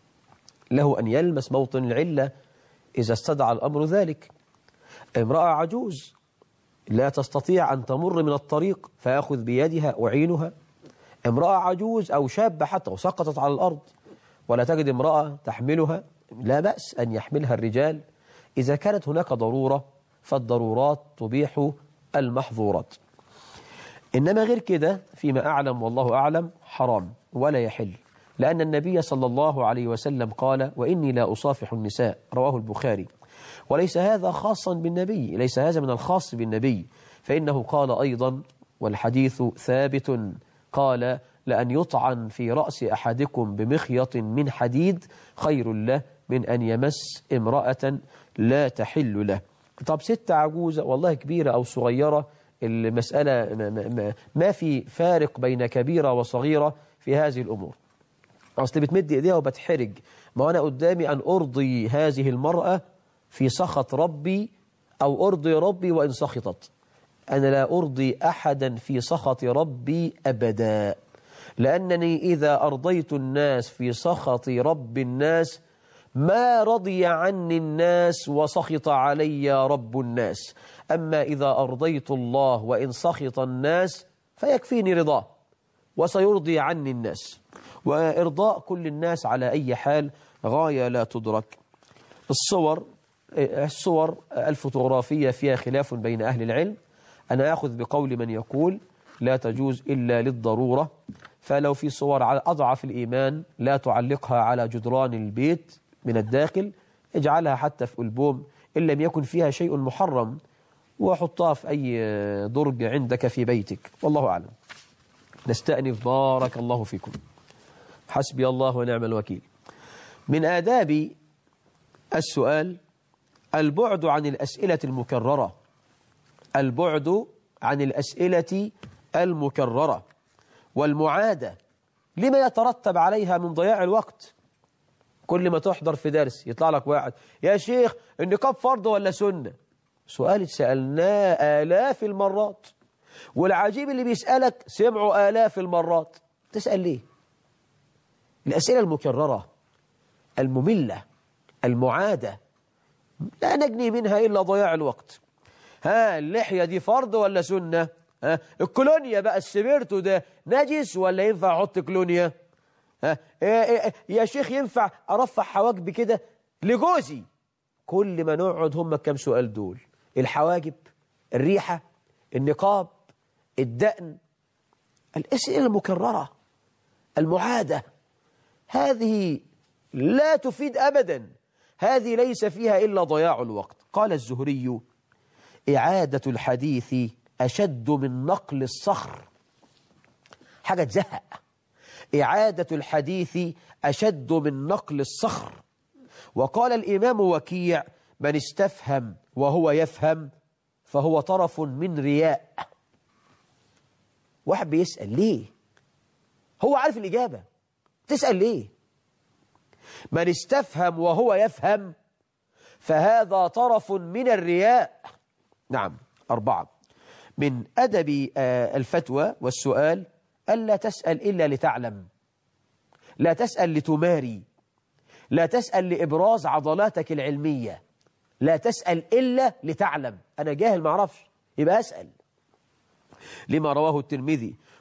له أن يلمس موطن العلة إذا استدعى الأمر ذلك. امرأة عجوز لا تستطيع أن تمر من الطريق فيأخذ بيدها أعينها. امرأة عجوز أو شابة حتى وسقطت على الأرض ولا تجد امرأة تحملها، لا بأس أن يحملها الرجال إذا كانت هناك ضرورة، فالضرورات تبيح المحظورات. إنما غير كده فيما أعلم والله أعلم حرام ولا يحل، لأن النبي صلى الله عليه وسلم قال: وإني لا أصافح النساء، رواه البخاري. وليس هذا خاصا بالنبي، ليس هذا من الخاص بالنبي، فإنه قال أيضا والحديث ثابت، قال: لأن يطعن في رأس أحدكم بمخيط من حديد خير له من أن يمس امرأة لا تحل له. طب ست عجوزة والله كبيرة أو صغيرة، المسألة ما في فارق بين كبيرة وصغيرة في هذه الأمور. أصل بتمد إيديها وبتحرج، ما أنا قدامي أن أرضي هذه المرأة في سخط ربي أو أرضي ربي وإن سخطت. أنا لا أرضي أحدا في سخط ربي أبدا، لأنني إذا أرضيت الناس في سخط رب الناس ما رضي عني الناس وسخط علي رب الناس. أما إذا أرضيت الله وإن سخط الناس فيكفيني رضاه وسيرضي عني الناس، وإرضاء كل الناس على أي حال غاية لا تدرك. الصور الفوتوغرافية فيها خلاف بين أهل العلم. أنا أخذ بقول من يقول لا تجوز إلا للضرورة، فلو في صور على أضعف الإيمان لا تعلقها على جدران البيت من الداخل، اجعلها حتى في ألبوم إن لم يكن فيها شيء محرم، وحطها في أي درج عندك في بيتك، والله أعلم. نستأنف. بارك الله فيكم. حسبي الله ونعم الوكيل. من آداب السؤال البعد عن الأسئلة المكررة، البعد عن الأسئلة المكررة والمعادة لما يترتب عليها من ضياع الوقت. كل ما تحضر في درس يطلع لك واحد: يا شيخ النقاب فرض ولا سنة؟ سؤال سألناه آلاف المرات، والعجيب اللي بيسألك سمعوا آلاف المرات، تسأل ليه؟ الأسئلة المكررة المملة المعادة لا نجني منها إلا ضياع الوقت. اللحية دي فرض ولا سنة؟ الكولونيا بقى السبيرتو ده نجس ولا ينفع أحط كولونيا؟ يا شيخ ينفع أرفع حواجبي كده لجوزي؟ كل ما نقعد هم كم سؤال دول: الحواجب، الريحة، النقاب، الدقن. الأسئلة المكررة المعادة هذه لا تفيد أبدا، هذه ليس فيها إلا ضياع الوقت. قال الزهري: إعادة الحديث أشد من نقل الصخر. حاجة تزهق. إعادة الحديث أشد من نقل الصخر. وقال الإمام وكيع: من استفهم وهو يفهم فهو طرف من رياء. واحد بيسأل ليه؟ هو عارف الإجابة، تسأل ليه؟ من استفهم وهو يفهم فهذا طرف من الرياء. نعم. 4. من أدب الفتوى والسؤال ألا تسأل إلا لتعلم، لا تسأل لتماري، لا تسأل لإبراز عضلاتك العلمية، لا تسأل إلا لتعلم. أنا جاهل ما أعرفش يبقى أسأل. لما رواه الترمذي: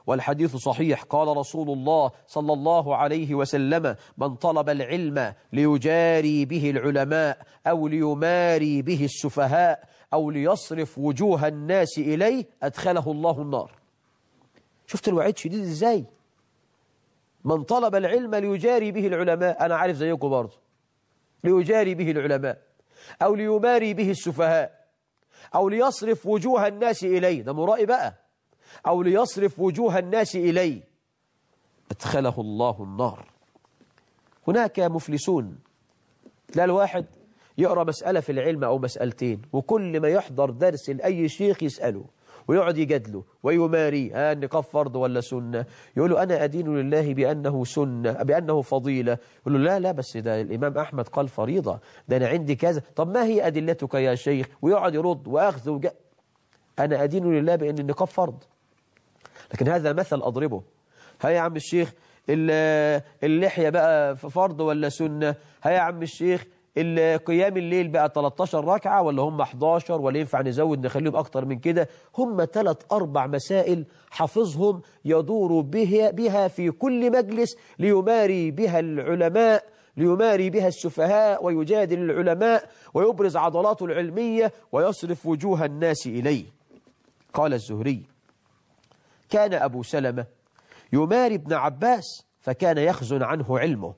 والحديث صحيح. قال رسول الله صلى الله عليه وسلم: من طلب العلم ليجاري به العلماء أو ليماري به السفهاء أو ليصرف وجوه الناس إليه أدخله الله النار. شفت الوعيد شديد إزاي؟ من طلب العلم ليجاري به العلماء، أنا عارف زيكم برضه، ليجاري به العلماء أو ليماري به السفهاء أو ليصرف وجوه الناس إليه، ده مرائي بقى، أو ليصرف وجوه الناس إليه أدخله الله النار. هناك مفلسون، تلاقي الواحد يقرأ مسألة في العلم أو مسألتين، وكل ما يحضر درس لأي شيخ يسأله ويقعد يجادله ويماريه، النقاب فرض ولا سنة؟ يقول له أنا أدين لله بأنه سنة، بأنه فضيلة. يقول له لا بس ده الإمام أحمد قال فريضة، ده أنا عندي كذا. طب ما هي أدلتك يا شيخ؟ ويقعد يرد وأخذ أنا أدين لله بأن النقاب فرض. لكن هذا مثل أضربه. هيا يا عم الشيخ اللحية بقى فرض ولا سنة؟ هيا يا عم الشيخ قيام الليل بقى 13 ركعة ولا هم 11، ولا ينفع نزود نخليهم أكتر من كده؟ هم 3-4 مسائل حفظهم يدور بها في كل مجلس ليماري بها العلماء، ليماري بها السفهاء، ويجادل العلماء ويبرز عضلاته العلمية ويصرف وجوه الناس إليه. قال الزهري: كان أبو سلمة يماري ابن عباس فكان يخزن عنه علمه.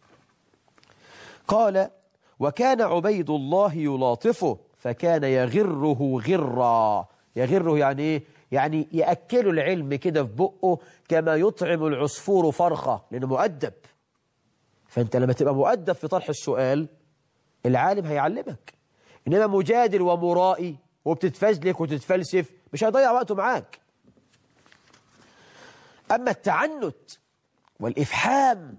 قال: وكان عبيد الله يلاطفه فكان يغره غرا. يغره يعني إيه؟ يعني يأكل العلم كده في بقه كما يطعم العصفور فرخة، لأنه مؤدب. فأنت لما تبقى مؤدب في طرح السؤال العالم هيعلمك. إنما مجادل ومرائي وبتتفزلك وتتفلسف مش هيضيع وقته معاك. أما التعنت والإفحام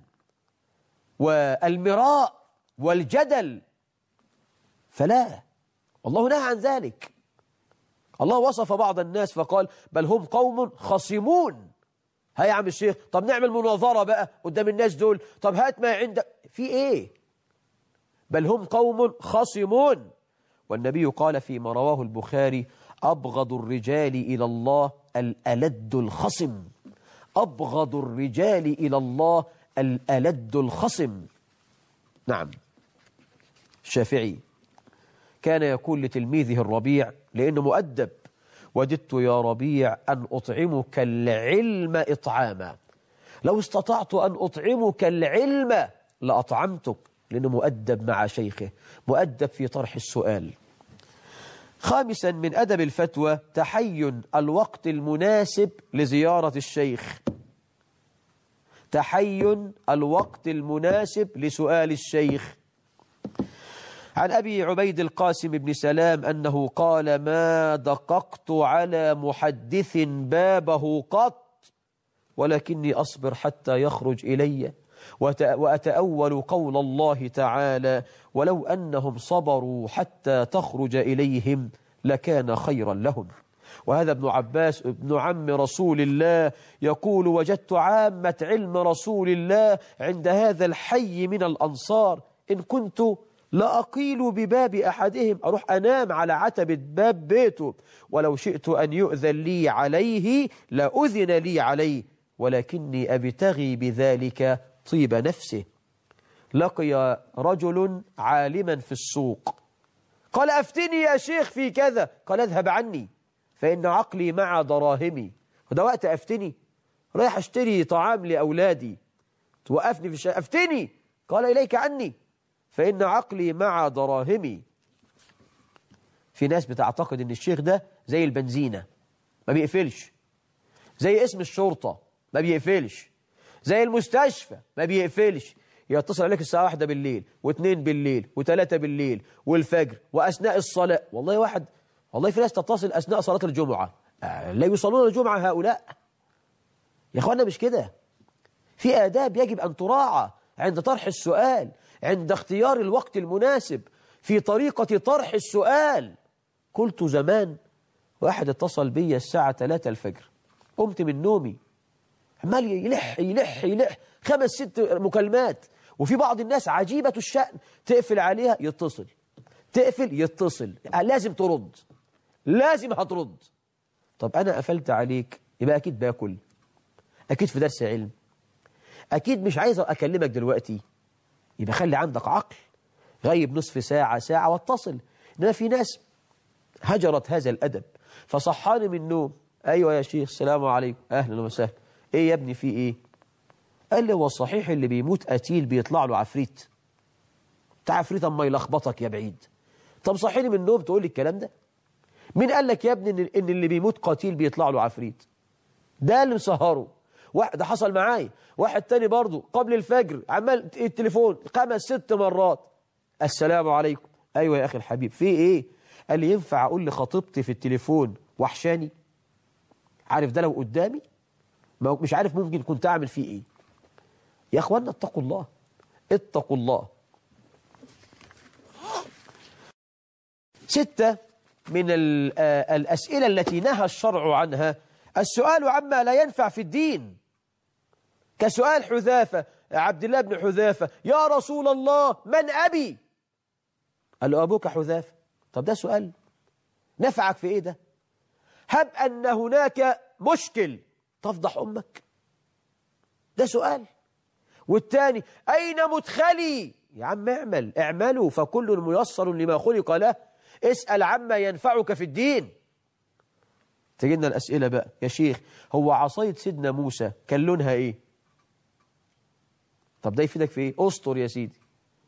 والمراء والجدل فلا، الله نهى عن ذلك. الله وصف بعض الناس فقال: بل هم قوم خصمون. هيا يا عم الشيخ، طب نعمل مناظرة بقى قدام الناس دول، طب هات ما عندك، في ايه؟ بل هم قوم خصمون. والنبي قال فيما رواه البخاري: أبغض الرجال إلى الله الألد الخصم. أبغض الرجال إلى الله الألد الخصم. نعم. الشافعي كان يقول لتلميذه الربيع لأنه مؤدب: وددت يا ربيع أن أطعمك العلم إطعاما، لو استطعت أن أطعمك العلم لأطعمتك. لأنه مؤدب مع شيخه، مؤدب في طرح السؤال. خامسا من أدب الفتوى تحين الوقت المناسب لزيارة الشيخ. تحين الوقت المناسب لسؤال الشيخ. عن أبي عبيد القاسم بن سلام أنه قال: ما دققت على محدث بابه قط، ولكني أصبر حتى يخرج إلي، وأتأول قول الله تعالى: ولو أنهم صبروا حتى تخرج إليهم لكان خيرا لهم. وهذا ابن عباس ابن عم رسول الله يقول: وجدت عامة علم رسول الله عند هذا الحي من الأنصار، إن كنت لأقيل بباب أحدهم، أروح أنام على عتبة باب بيته، ولو شئت أن يؤذن لي عليه لأذن لي عليه، ولكني أبتغي بذلك طيب نفسه. لقي رجل عالما في السوق قال: أفتني يا شيخ في كذا. قال: اذهب عني فإن عقلي مع دراهمي. وده وقت أفتني؟ رايح أشتري طعام لأولادي، توقفني في الشارع أفتني؟ قال: إليك عني فإن عقلي مع دراهمي. في ناس بتعتقد ان الشيخ ده زي البنزينة ما بيقفلش، زي اسم الشرطة ما بيقفلش، زي المستشفى ما بيقفلش. يتصل عليك الساعة 1 بالليل و2 بالليل و3 بالليل والفجر وأثناء الصلاة. والله في ناس تتصل أثناء صلاة الجمعة، لا يصلون الجمعة هؤلاء. يا أخوانا مش كده. في آداب يجب أن تراعى عند طرح السؤال، عند اختيار الوقت المناسب في طريقة طرح السؤال. قلت زمان واحد اتصل بي الساعة 3 الفجر، قمت من نومي عمال يلح 5-6 مكالمات. وفي بعض الناس عجيبة الشأن، تقفل عليها يتصل، تقفل يتصل، لازم ترد، لازم هترد. طب أنا قفلت عليك يبقى أكيد باكل، أكيد في درس علم، أكيد مش عايز أكلمك دلوقتي، يبقى خلي عندك عقل، غيب نصف ساعة ساعة واتصل. إنما في ناس هجرت هذا الأدب، فصحاني من النوم، أيوة يا شيخ السلام عليكم أهلا وسهلا، إيه يا ابني في إيه؟ قال لي هو صحيح اللي بيموت قتيل بيطلع له عفريت؟ بتاع عفريت أما يلخبطك يا بعيد. طب صحيني من النوم تقول لي الكلام ده؟ مين قال لك يا ابني إن اللي بيموت قتيل بيطلع له عفريت؟ ده اللي مسهره. واحد حصل معايا، واحد تاني برضه قبل الفجر عمال التليفون 5-6 مرات، السلام عليكم، أيوة يا أخي الحبيب في إيه؟ قال لي ينفع أقول لخطيبتي في التليفون وحشاني؟ عارف ده لو قدامي مش عارف ممكن كنت أعمل فيه إيه. يا أخوانا اتقوا الله، اتقوا الله. 6 من الأسئلة التي نهى الشرع عنها السؤال عما لا ينفع في الدين، كسؤال حذافة عبد الله بن حذافة، يا رسول الله من أبي؟ قال له أبوك حذافة. طب ده سؤال نفعك في إيه ده؟ هب أن هناك مشكل تفضح أمك، ده سؤال. والتاني أين مدخلي؟ يا عم اعملوا فكل ميسر لما خلق له، اسأل عما ينفعك في الدين. تجينا الأسئلة بقى، يا شيخ هو عصاية سيدنا موسى كان لونها إيه؟ طب ده يفيدك في إيه؟ أسطر يا سيدي،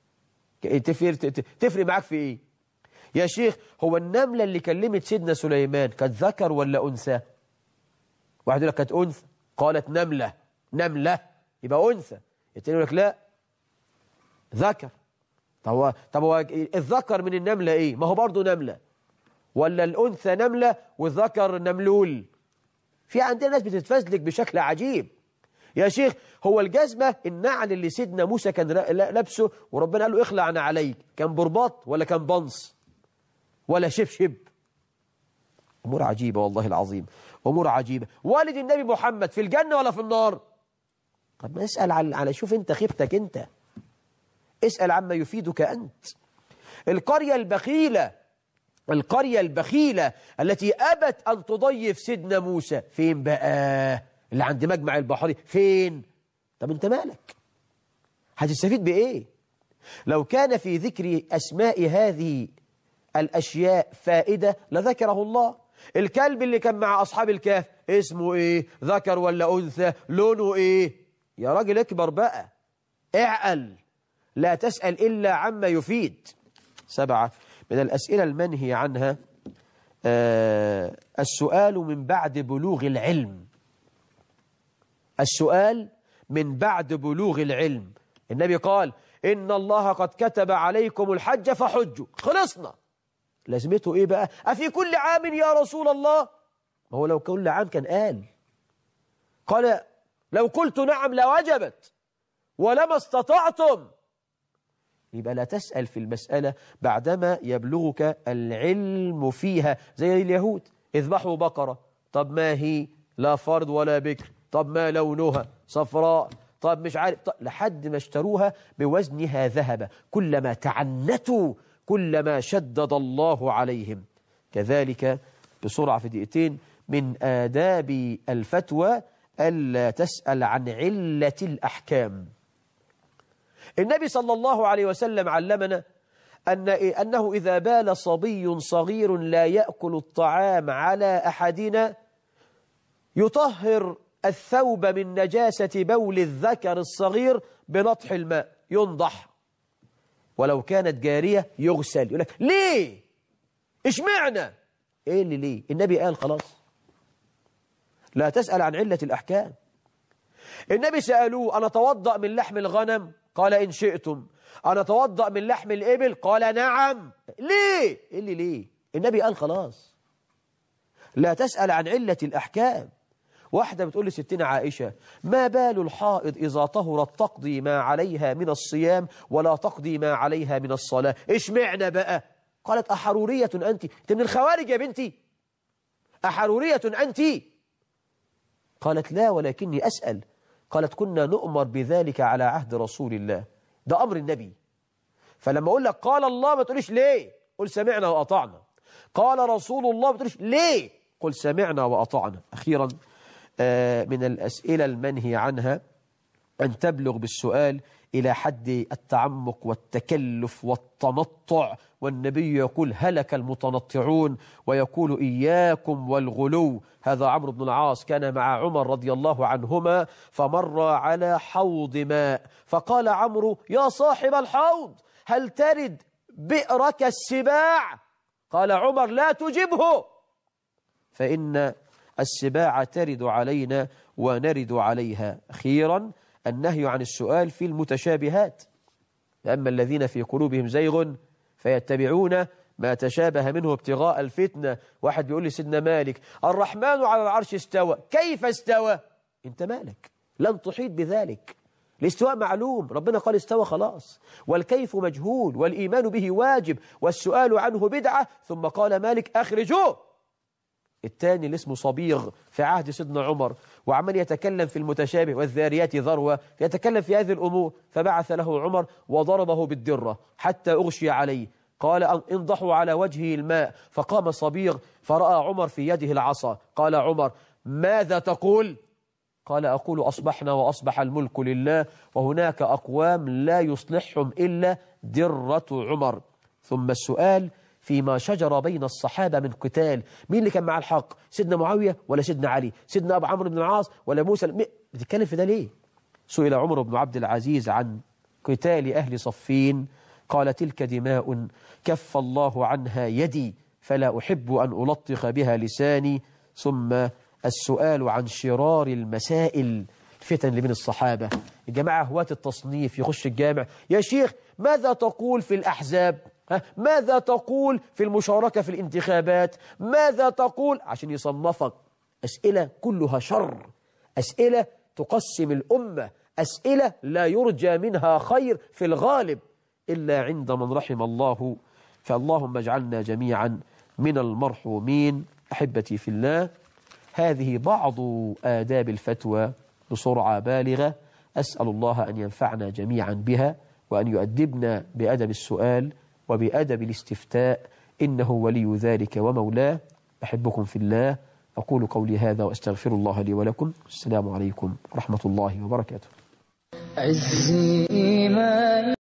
تفرق معاك في إيه؟ يا شيخ هو النملة اللي كلمت سيدنا سليمان كانت ذكر ولا أنثى؟ واحد يقول لك كانت أنثى، قالت نملة يبقى أنثى. التاني يقول لك لا ذكر. طب هو الذكر من النملة إيه؟ ما هو برضه نملة، ولا الأنثى نملة والذكر نملول؟ في عندنا ناس بتتفزلك بشكل عجيب. يا شيخ هو الجزمة النعل اللي سيدنا موسى كان لابسه وربنا قال له اخلع عليك، كان برباط ولا كان بنص ولا شبشب؟ أمور عجيبة والله العظيم، أمور عجيبة. والد النبي محمد في الجنة ولا في النار؟ طب ما اسأل على شوف انت خيبتك انت، اسأل عما يفيدك أنت. القرية البخيلة التي أبت أن تضيف سيدنا موسى فين بقى؟ اللي عند مجمع البحري فين؟ طب انت مالك؟ هتستفيد بإيه؟ لو كان في ذكر أسماء هذه الأشياء فائدة لذكره الله. الكلب اللي كان مع أصحاب الكهف اسمه إيه؟ ذكر ولا أنثى؟ لونه إيه؟ يا راجل اكبر بقى، اعقل، لا تسأل إلا عما يفيد. 7 من الأسئلة المنهي عنها السؤال من بعد بلوغ العلم. السؤال من بعد بلوغ العلم. النبي قال إن الله قد كتب عليكم الحج فحجوا، خلصنا. لازمته إيه بقى؟ أفي كل عام يا رسول الله؟ ما هو لو كل عام كان قال لو قلت نعم لوجبت ولما استطعتم. يبقى لا تسأل في المسألة بعدما يبلغك العلم فيها. زي اليهود اذبحوا بقرة، طب ما هي؟ لا فرد ولا بكر، طب ما لونها؟ صفراء، طب مش عارف، طب لحد ما اشتروها بوزنها ذهب. كلما تعنتوا كلما شدد الله عليهم. كذلك بسرعة في دقيقتين من آداب الفتوى ألا تسأل عن علة الأحكام. النبي صلى الله عليه وسلم علمنا أنه إذا بال صبي صغير لا يأكل الطعام على أحدنا يطهر الثوب من نجاسة بول الذكر الصغير بنطح الماء، ينضح، ولو كانت جارية يغسل. يقول لك ليه؟ اشمعنى؟ ايه اللي ليه؟ النبي قال خلاص لا تسأل عن علة الأحكام. النبي سألوه أنا أتوضأ من لحم الغنم؟ قال إن شئتم. أنا أتوضأ من لحم الإبل؟ قال نعم. ليه؟ إيه اللي ليه؟ النبي قال خلاص لا تسأل عن علة الأحكام. واحدة بتقول لستنا عائشة ما بال الحائض إذا طهرت تقضي ما عليها من الصيام ولا تقضي ما عليها من الصلاة؟ إيش معنى بقى؟ قالت أحرورية أنت؟ أنت من الخوارج يا بنتي؟ أحرورية أنت؟ قالت لا ولكني أسأل. قالت كنا نؤمر بذلك على عهد رسول الله، ده أمر النبي. فلما أقول لك قال الله ما تقوليش ليه، قل سمعنا وأطعنا. قال رسول الله ما تقوليش ليه، قل سمعنا وأطعنا. أخيرا من الأسئلة المنهي عنها أن تبلغ بالسؤال إلى حد التعمق والتكلف والتنطع، والنبي يقول هلك المتنطعون، ويقول إياكم والغلو. هذا عمرو بن العاص كان مع عمر رضي الله عنهما فمر على حوض ماء، فقال عمرو يا صاحب الحوض هل ترد بئرك السباع؟ قال عمر لا تجبه، فإن السباع ترد علينا ونرد عليها. أخيرا النهي عن السؤال في المتشابهات، أما الذين في قلوبهم زيغ فيتبعون ما تشابه منه ابتغاء الفتنة. واحد بيقول لي سيدنا مالك الرحمن على العرش استوى، كيف استوى؟ انت مالك، لن تحيط بذلك. الاستواء معلوم، ربنا قال استوى خلاص، والكيف مجهول، والإيمان به واجب، والسؤال عنه بدعة. ثم قال مالك أخرجوه. الثاني اللي اسمه صبيغ في عهد سيدنا عمر، وعمل يتكلم في المتشابه والذاريات ذروة، يتكلم في هذه الأمور، فبعث له عمر وضربه بالدرة حتى أغشي عليه. قال انضحوا على وجهه الماء، فقام صبيغ فرأى عمر في يده العصا. قال عمر ماذا تقول؟ قال أقول أصبحنا وأصبح الملك لله، وهناك أقوام لا يصلحهم إلا درة عمر. ثم السؤال فيما شجر بين الصحابة من قتال، مين اللي كان مع الحق؟ سيدنا معاوية ولا سيدنا علي؟ سيدنا أبو عمرو بن العاص ولا موسى؟ بتتكلم في ده ليه؟ سئل عمر بن عبد العزيز عن قتال أهل صفين، قال تلك دماء كف الله عنها يدي، فلا أحب أن ألطخ بها لساني. ثم السؤال عن شرار المسائل، الفتن اللي بين الصحابة. الجماعة هواة التصنيف يخش الجامع، يا شيخ ماذا تقول في الأحزاب؟ ماذا تقول في المشاركة في الانتخابات؟ ماذا تقول؟ عشان يصنفك. أسئلة كلها شر، أسئلة تقسم الأمة، أسئلة لا يرجى منها خير في الغالب إلا عند من رحم الله. فاللهم اجعلنا جميعا من المرحومين. أحبتي في الله، هذه بعض آداب الفتوى بسرعة بالغة، أسأل الله أن ينفعنا جميعا بها، وأن يؤدبنا بأدب السؤال وبأدب الاستفتاء، إنه ولي ذلك ومولاه. أحبكم في الله، أقول قولي هذا وأستغفر الله لي ولكم. السلام عليكم ورحمة الله وبركاته. عزي إيماني